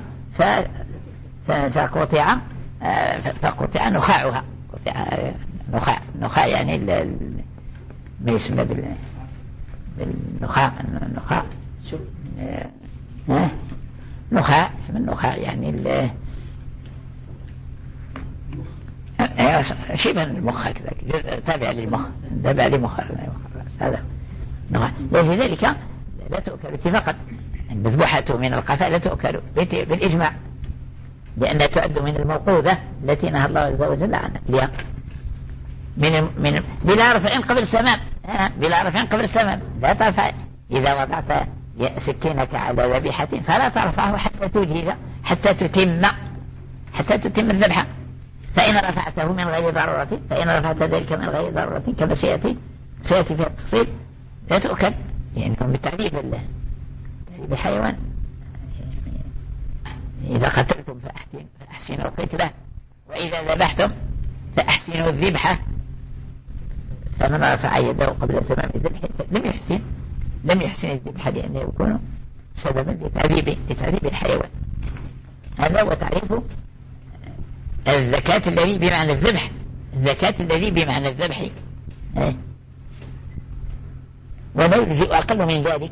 فقطع فقطع نخاعها. قطع نخاع نخاع يعني ما يسمى بالنخاع النخاع نخاع اسم النخاع يعني ال شبه المخ كذا تابع للمخ تابع لمخ هذا نخاع. لذلك لا تؤكل اتفاقا المذبوحة من القفاء لا تؤكل بالإجماع لأنها تعد من الموقوذة التي نهى الله عز وجل عنها. من من بلا رفع قبل التمام، بلا رفع قبل التمام لا ترفع. إذا وضعت سكينك على ذبيحة فلا ترفعه حتى تجهز، حتى تتم حتى تتم الذبحة. فإن رفعته من غير ضرورة، فإن رفعت ذلك من غير ضرورة كما سيأتي سيأتي فيها التفصيل لا تؤكل، يعني بتعذيب الله بحيوان. إذا قتلتم فأحسنوا القتلة، وإذا ذبحتم فأحسنوا الذبحة. فمن رفع يده قبل تمام الذبح لم يحسن لم يحسن الذبحة، لأنه يكون سببا لتعذيب لتعذيب الحيوان. هذا هو تعريف الزكاة الذي بمعنى الذبح، الزكاة الذي بمعنى الذبح. ولا يجزئ أقل من ذلك.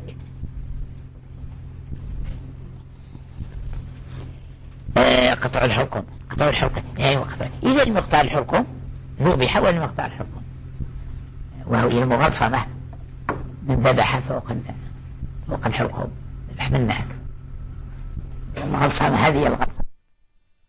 قطع الحكم، قطع الحكم يعني قطع. إذا المقطع الحكم ذبح ولا مقطع الحكم، وهو المغلصمة من ذبح فوق فوق الحكم ذبح من نهك. المغلصمة هذه الغلط